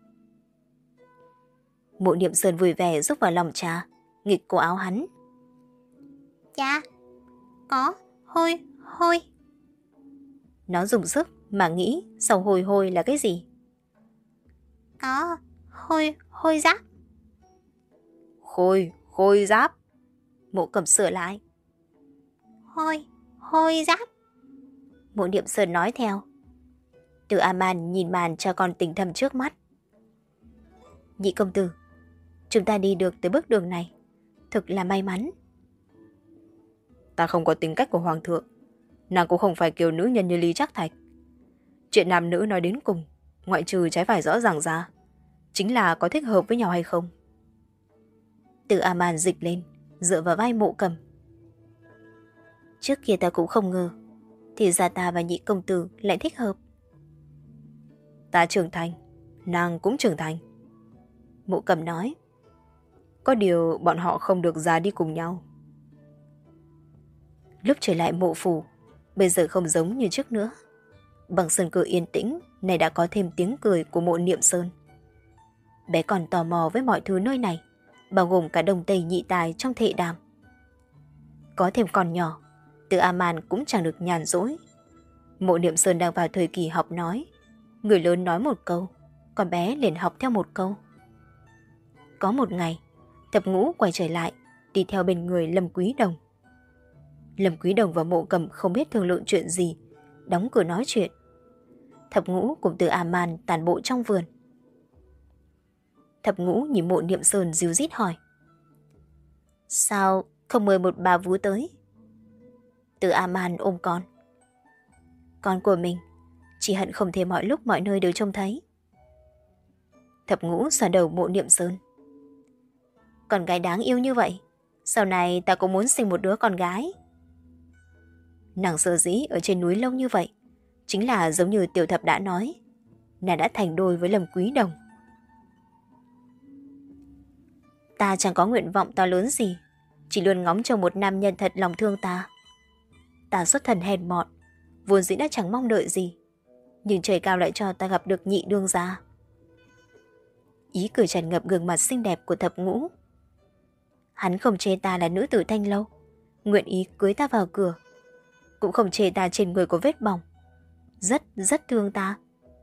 Mộ Niệm Sơn vui vẻ rúc vào lòng cha, nghịch cổ áo hắn. Cha, có hôi hôi. Nó dùng sức mà nghĩ sau hôi hôi là cái gì? Có hôi hôi giáp. Khôi khôi giáp. Mộ Cầm sửa lại. Hôi hôi giáp. Mộ Niệm Sơn nói theo. Từ A Man nhìn màn cho con tình thầm trước mắt. Nhị công tử, chúng ta đi được tới bước đường này, thực là may mắn. Ta không có tính cách của hoàng thượng, nàng cũng không phải kiều nữ nhân như Lý Trác Thạch. Chuyện nam nữ nói đến cùng, ngoại trừ trái phải rõ ràng ra, chính là có thích hợp với nhau hay không. Từ A Man dịch lên, dựa vào vai Mộ Cầm. Trước kia ta cũng không ngờ, thì ra ta và nhị công tử lại thích hợp. Ta trưởng thành, nàng cũng trưởng thành. Mộ Cầm nói. Có điều bọn họ không được già đi cùng nhau. Lúc trở lại mộ phủ, bây giờ không giống như trước nữa. Bằng sân cửa yên tĩnh, này đã có thêm tiếng cười của Mộ Niệm Sơn. Bé còn tò mò với mọi thứ nơi này, bao gồm cả đông tây nhị tài trong thệ đàm. Có thêm con nhỏ, Từ A Man cũng chẳng được nhàn rỗi. Mộ Niệm Sơn đang vào thời kỳ học nói. Người lớn nói một câu, con bé liền học theo một câu. Có một ngày, Thập Ngũ quay trở lại, đi theo bên người Lâm Quý Đồng. Lâm Quý Đồng và Mộ Cầm không biết thương lượng chuyện gì, đóng cửa nói chuyện. Thập Ngũ cùng Từ A Man tản bộ trong vườn. Thập Ngũ nhìn Mộ Niệm Sơn ríu rít hỏi. Sao không mời một bà vú tới? Từ A-man ôm con. Con của mình, chỉ hận không thể mọi lúc mọi nơi đều trông thấy. Thập Ngũ xoa đầu Mộ Niệm Sơn. Con gái đáng yêu như vậy, sau này ta cũng muốn sinh một đứa con gái. Nàng sở dĩ ở trên núi lâu như vậy, chính là giống như Tiểu Thập đã nói, nàng đã thành đôi với Lâm Quý Đồng. Ta chẳng có nguyện vọng to lớn gì, chỉ luôn ngóng cho một nam nhân thật lòng thương ta. Ta xuất thân hèn mọn, vốn dĩ đã chẳng mong đợi gì, nhưng trời cao lại cho ta gặp được nhị đương gia. Ý cười tràn ngập gương mặt xinh đẹp của Thập Ngũ. Hắn không chê ta là nữ tử thanh lâu, nguyện ý cưới ta vào cửa, cũng không chê ta trên người có vết bỏng, rất rất thương ta.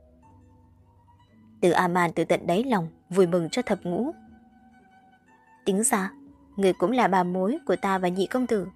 Từ A-man từ tận đáy lòng vui mừng cho Thập Ngũ. Tính ra, người cũng là bà mối của ta và nhị công tử.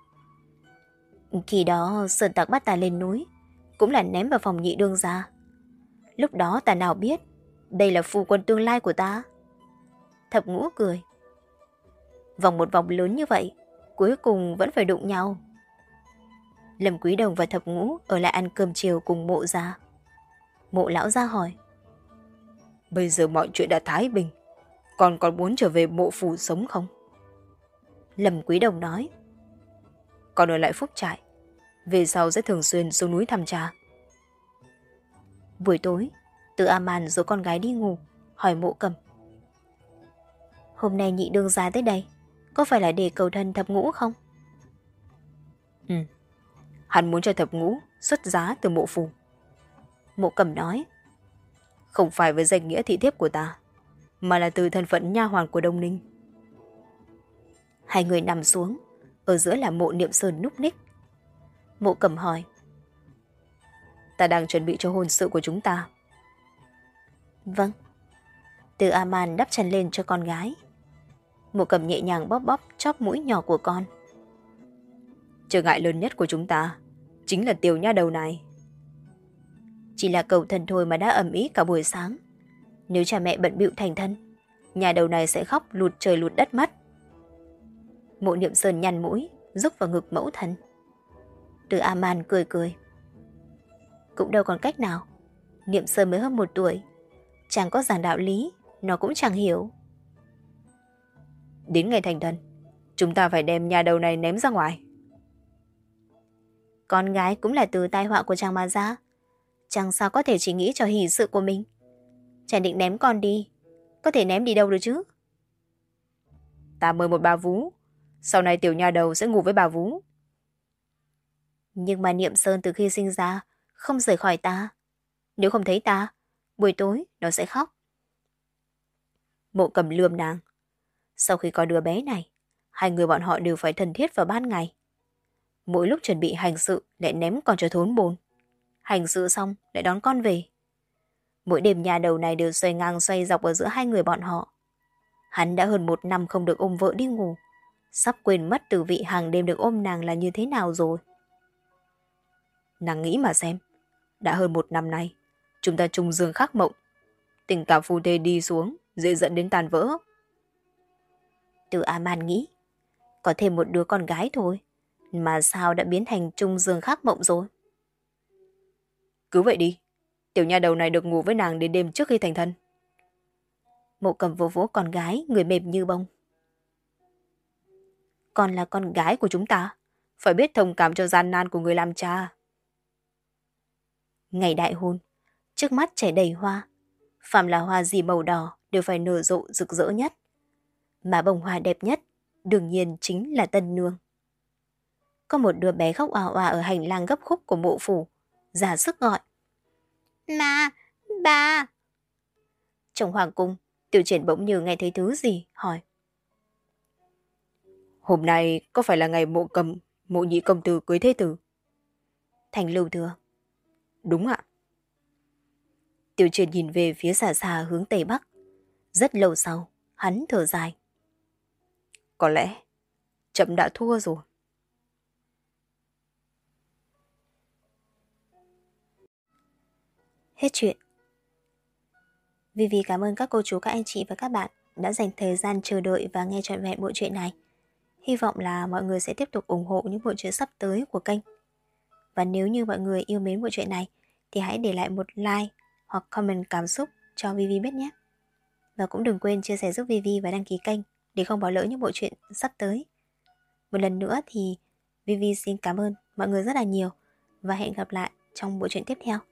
Khi đó Sơn Tặc bắt ta lên núi, cũng là ném vào phòng nhị đương gia. Lúc đó ta nào biết đây là phu quân tương lai của ta. Thập Ngũ cười. Vòng một vòng lớn như vậy, cuối cùng vẫn phải đụng nhau. Lâm Quý Đồng và Thập Ngũ ở lại ăn cơm chiều cùng Mộ gia. Mộ lão gia hỏi: Bây giờ mọi chuyện đã thái bình, con còn muốn trở về mộ phủ sống không? Lâm Quý Đồng nói: Con ở lại Phúc Trại, về sau sẽ thường xuyên xuống núi thăm cha. Buổi tối, Từ A-man dỗ con gái đi ngủ, hỏi Mộ Cầm: Hôm nay nhị đương gia tới đây, có phải là để cầu thân Thập Ngũ không? Ừ, hắn muốn cho Thập Ngũ xuất giá từ mộ phủ. Mộ Cầm nói: Không phải với danh nghĩa thị thiếp của ta, mà là từ thân phận nha hoàn của Đông Ninh. Hai người nằm xuống, ở giữa là Mộ Niệm Sơn núp ních. Mộ Cầm hỏi: Ta đang chuẩn bị cho hôn sự của chúng ta. Vâng. Từ A-man đắp chăn lên cho con gái. Mộ Cầm nhẹ nhàng bóp bóp chóp mũi nhỏ của con. Trở ngại lớn nhất của chúng ta chính là tiểu nha đầu này. Chỉ là cầu thân thôi mà đã ầm ĩ cả buổi sáng. Nếu cha mẹ bận bịu thành thân, nhà đầu này sẽ khóc lụt trời lụt đất mất. Mộ Niệm Sơn nhăn mũi, rúc vào ngực mẫu thân. Từ A-man cười cười. Cũng đâu còn cách nào, Niệm Sơn mới hơn một tuổi, chẳng có giảng đạo lý, nó cũng chẳng hiểu. Đến ngày thành thân, chúng ta phải đem nhà đầu này ném ra ngoài. Con gái cũng là từ tai họa của chàng mà ra, chẳng sao có thể chỉ nghĩ cho hỷ sự của mình. Chàng định ném con đi, có thể ném đi đâu được chứ? Ta mời một bà vú, sau này tiểu nha đầu sẽ ngủ với bà vú. Nhưng mà Niệm Sơn từ khi sinh ra không rời khỏi ta. Nếu không thấy ta, buổi tối nó sẽ khóc. Mộ Cầm lườm nàng. Sau khi có đứa bé này, hai người bọn họ đều phải thân thiết vào ban ngày. Mỗi lúc chuẩn bị hành sự lại ném con cho thốn bồn. Hành sự xong lại đón con về. Mỗi đêm nhà đầu này đều xoay ngang xoay dọc ở giữa hai người bọn họ. Hắn đã hơn một năm không được ôm vợ đi ngủ, sắp quên mất từ vị hàng đêm được ôm nàng là như thế nào rồi. Nàng nghĩ mà xem, đã hơn một năm nay, chúng ta chung dương khắc mộng. Tình cảm phu thê đi xuống, dễ dẫn đến tàn vỡ. Từ A-man nghĩ, có thêm một đứa con gái thôi, mà sao đã biến thành chung dương khắc mộng rồi? Cứ vậy đi, tiểu nha đầu này được ngủ với nàng đến đêm trước khi thành thân. Mộ Cầm vỗ vỗ con gái, người mềm như bông. Con là con gái của chúng ta, phải biết thông cảm cho gian nan của người làm cha. Ngày đại hôn, trước mắt trẻ đầy hoa, phàm là hoa gì màu đỏ đều phải nở rộ rực rỡ nhất. Mà bông hoa đẹp nhất đương nhiên chính là tân nương. Có một đứa bé khóc òa òa ở hành lang gấp khúc của mộ phủ, ra sức gọi: Mà, bà! Trong hoàng cung, Tiểu Triển bỗng như nghe thấy thứ gì, hỏi: Hôm nay có phải là ngày mộ cầm, mộ nhị công tử cưới thế tử? Thành Lưu thưa: Đúng ạ. Tiểu Triển nhìn về phía xa xa hướng tây bắc. Rất lâu sau, hắn thở dài: Có lẽ chậm đã thua rồi. Hết chuyện. Vì vì cảm ơn các cô chú, các anh chị và các bạn đã dành thời gian chờ đợi và nghe trọn vẹn bộ truyện này. Hy vọng là mọi người sẽ tiếp tục ủng hộ những bộ truyện sắp tới của kênh. Và nếu như mọi người yêu mến bộ truyện này thì hãy để lại một like hoặc comment cảm xúc cho Vivi biết nhé. Và cũng đừng quên chia sẻ giúp Vivi và đăng ký kênh để không bỏ lỡ những bộ truyện sắp tới. Một lần nữa thì Vivi xin cảm ơn mọi người rất là nhiều và hẹn gặp lại trong bộ truyện tiếp theo.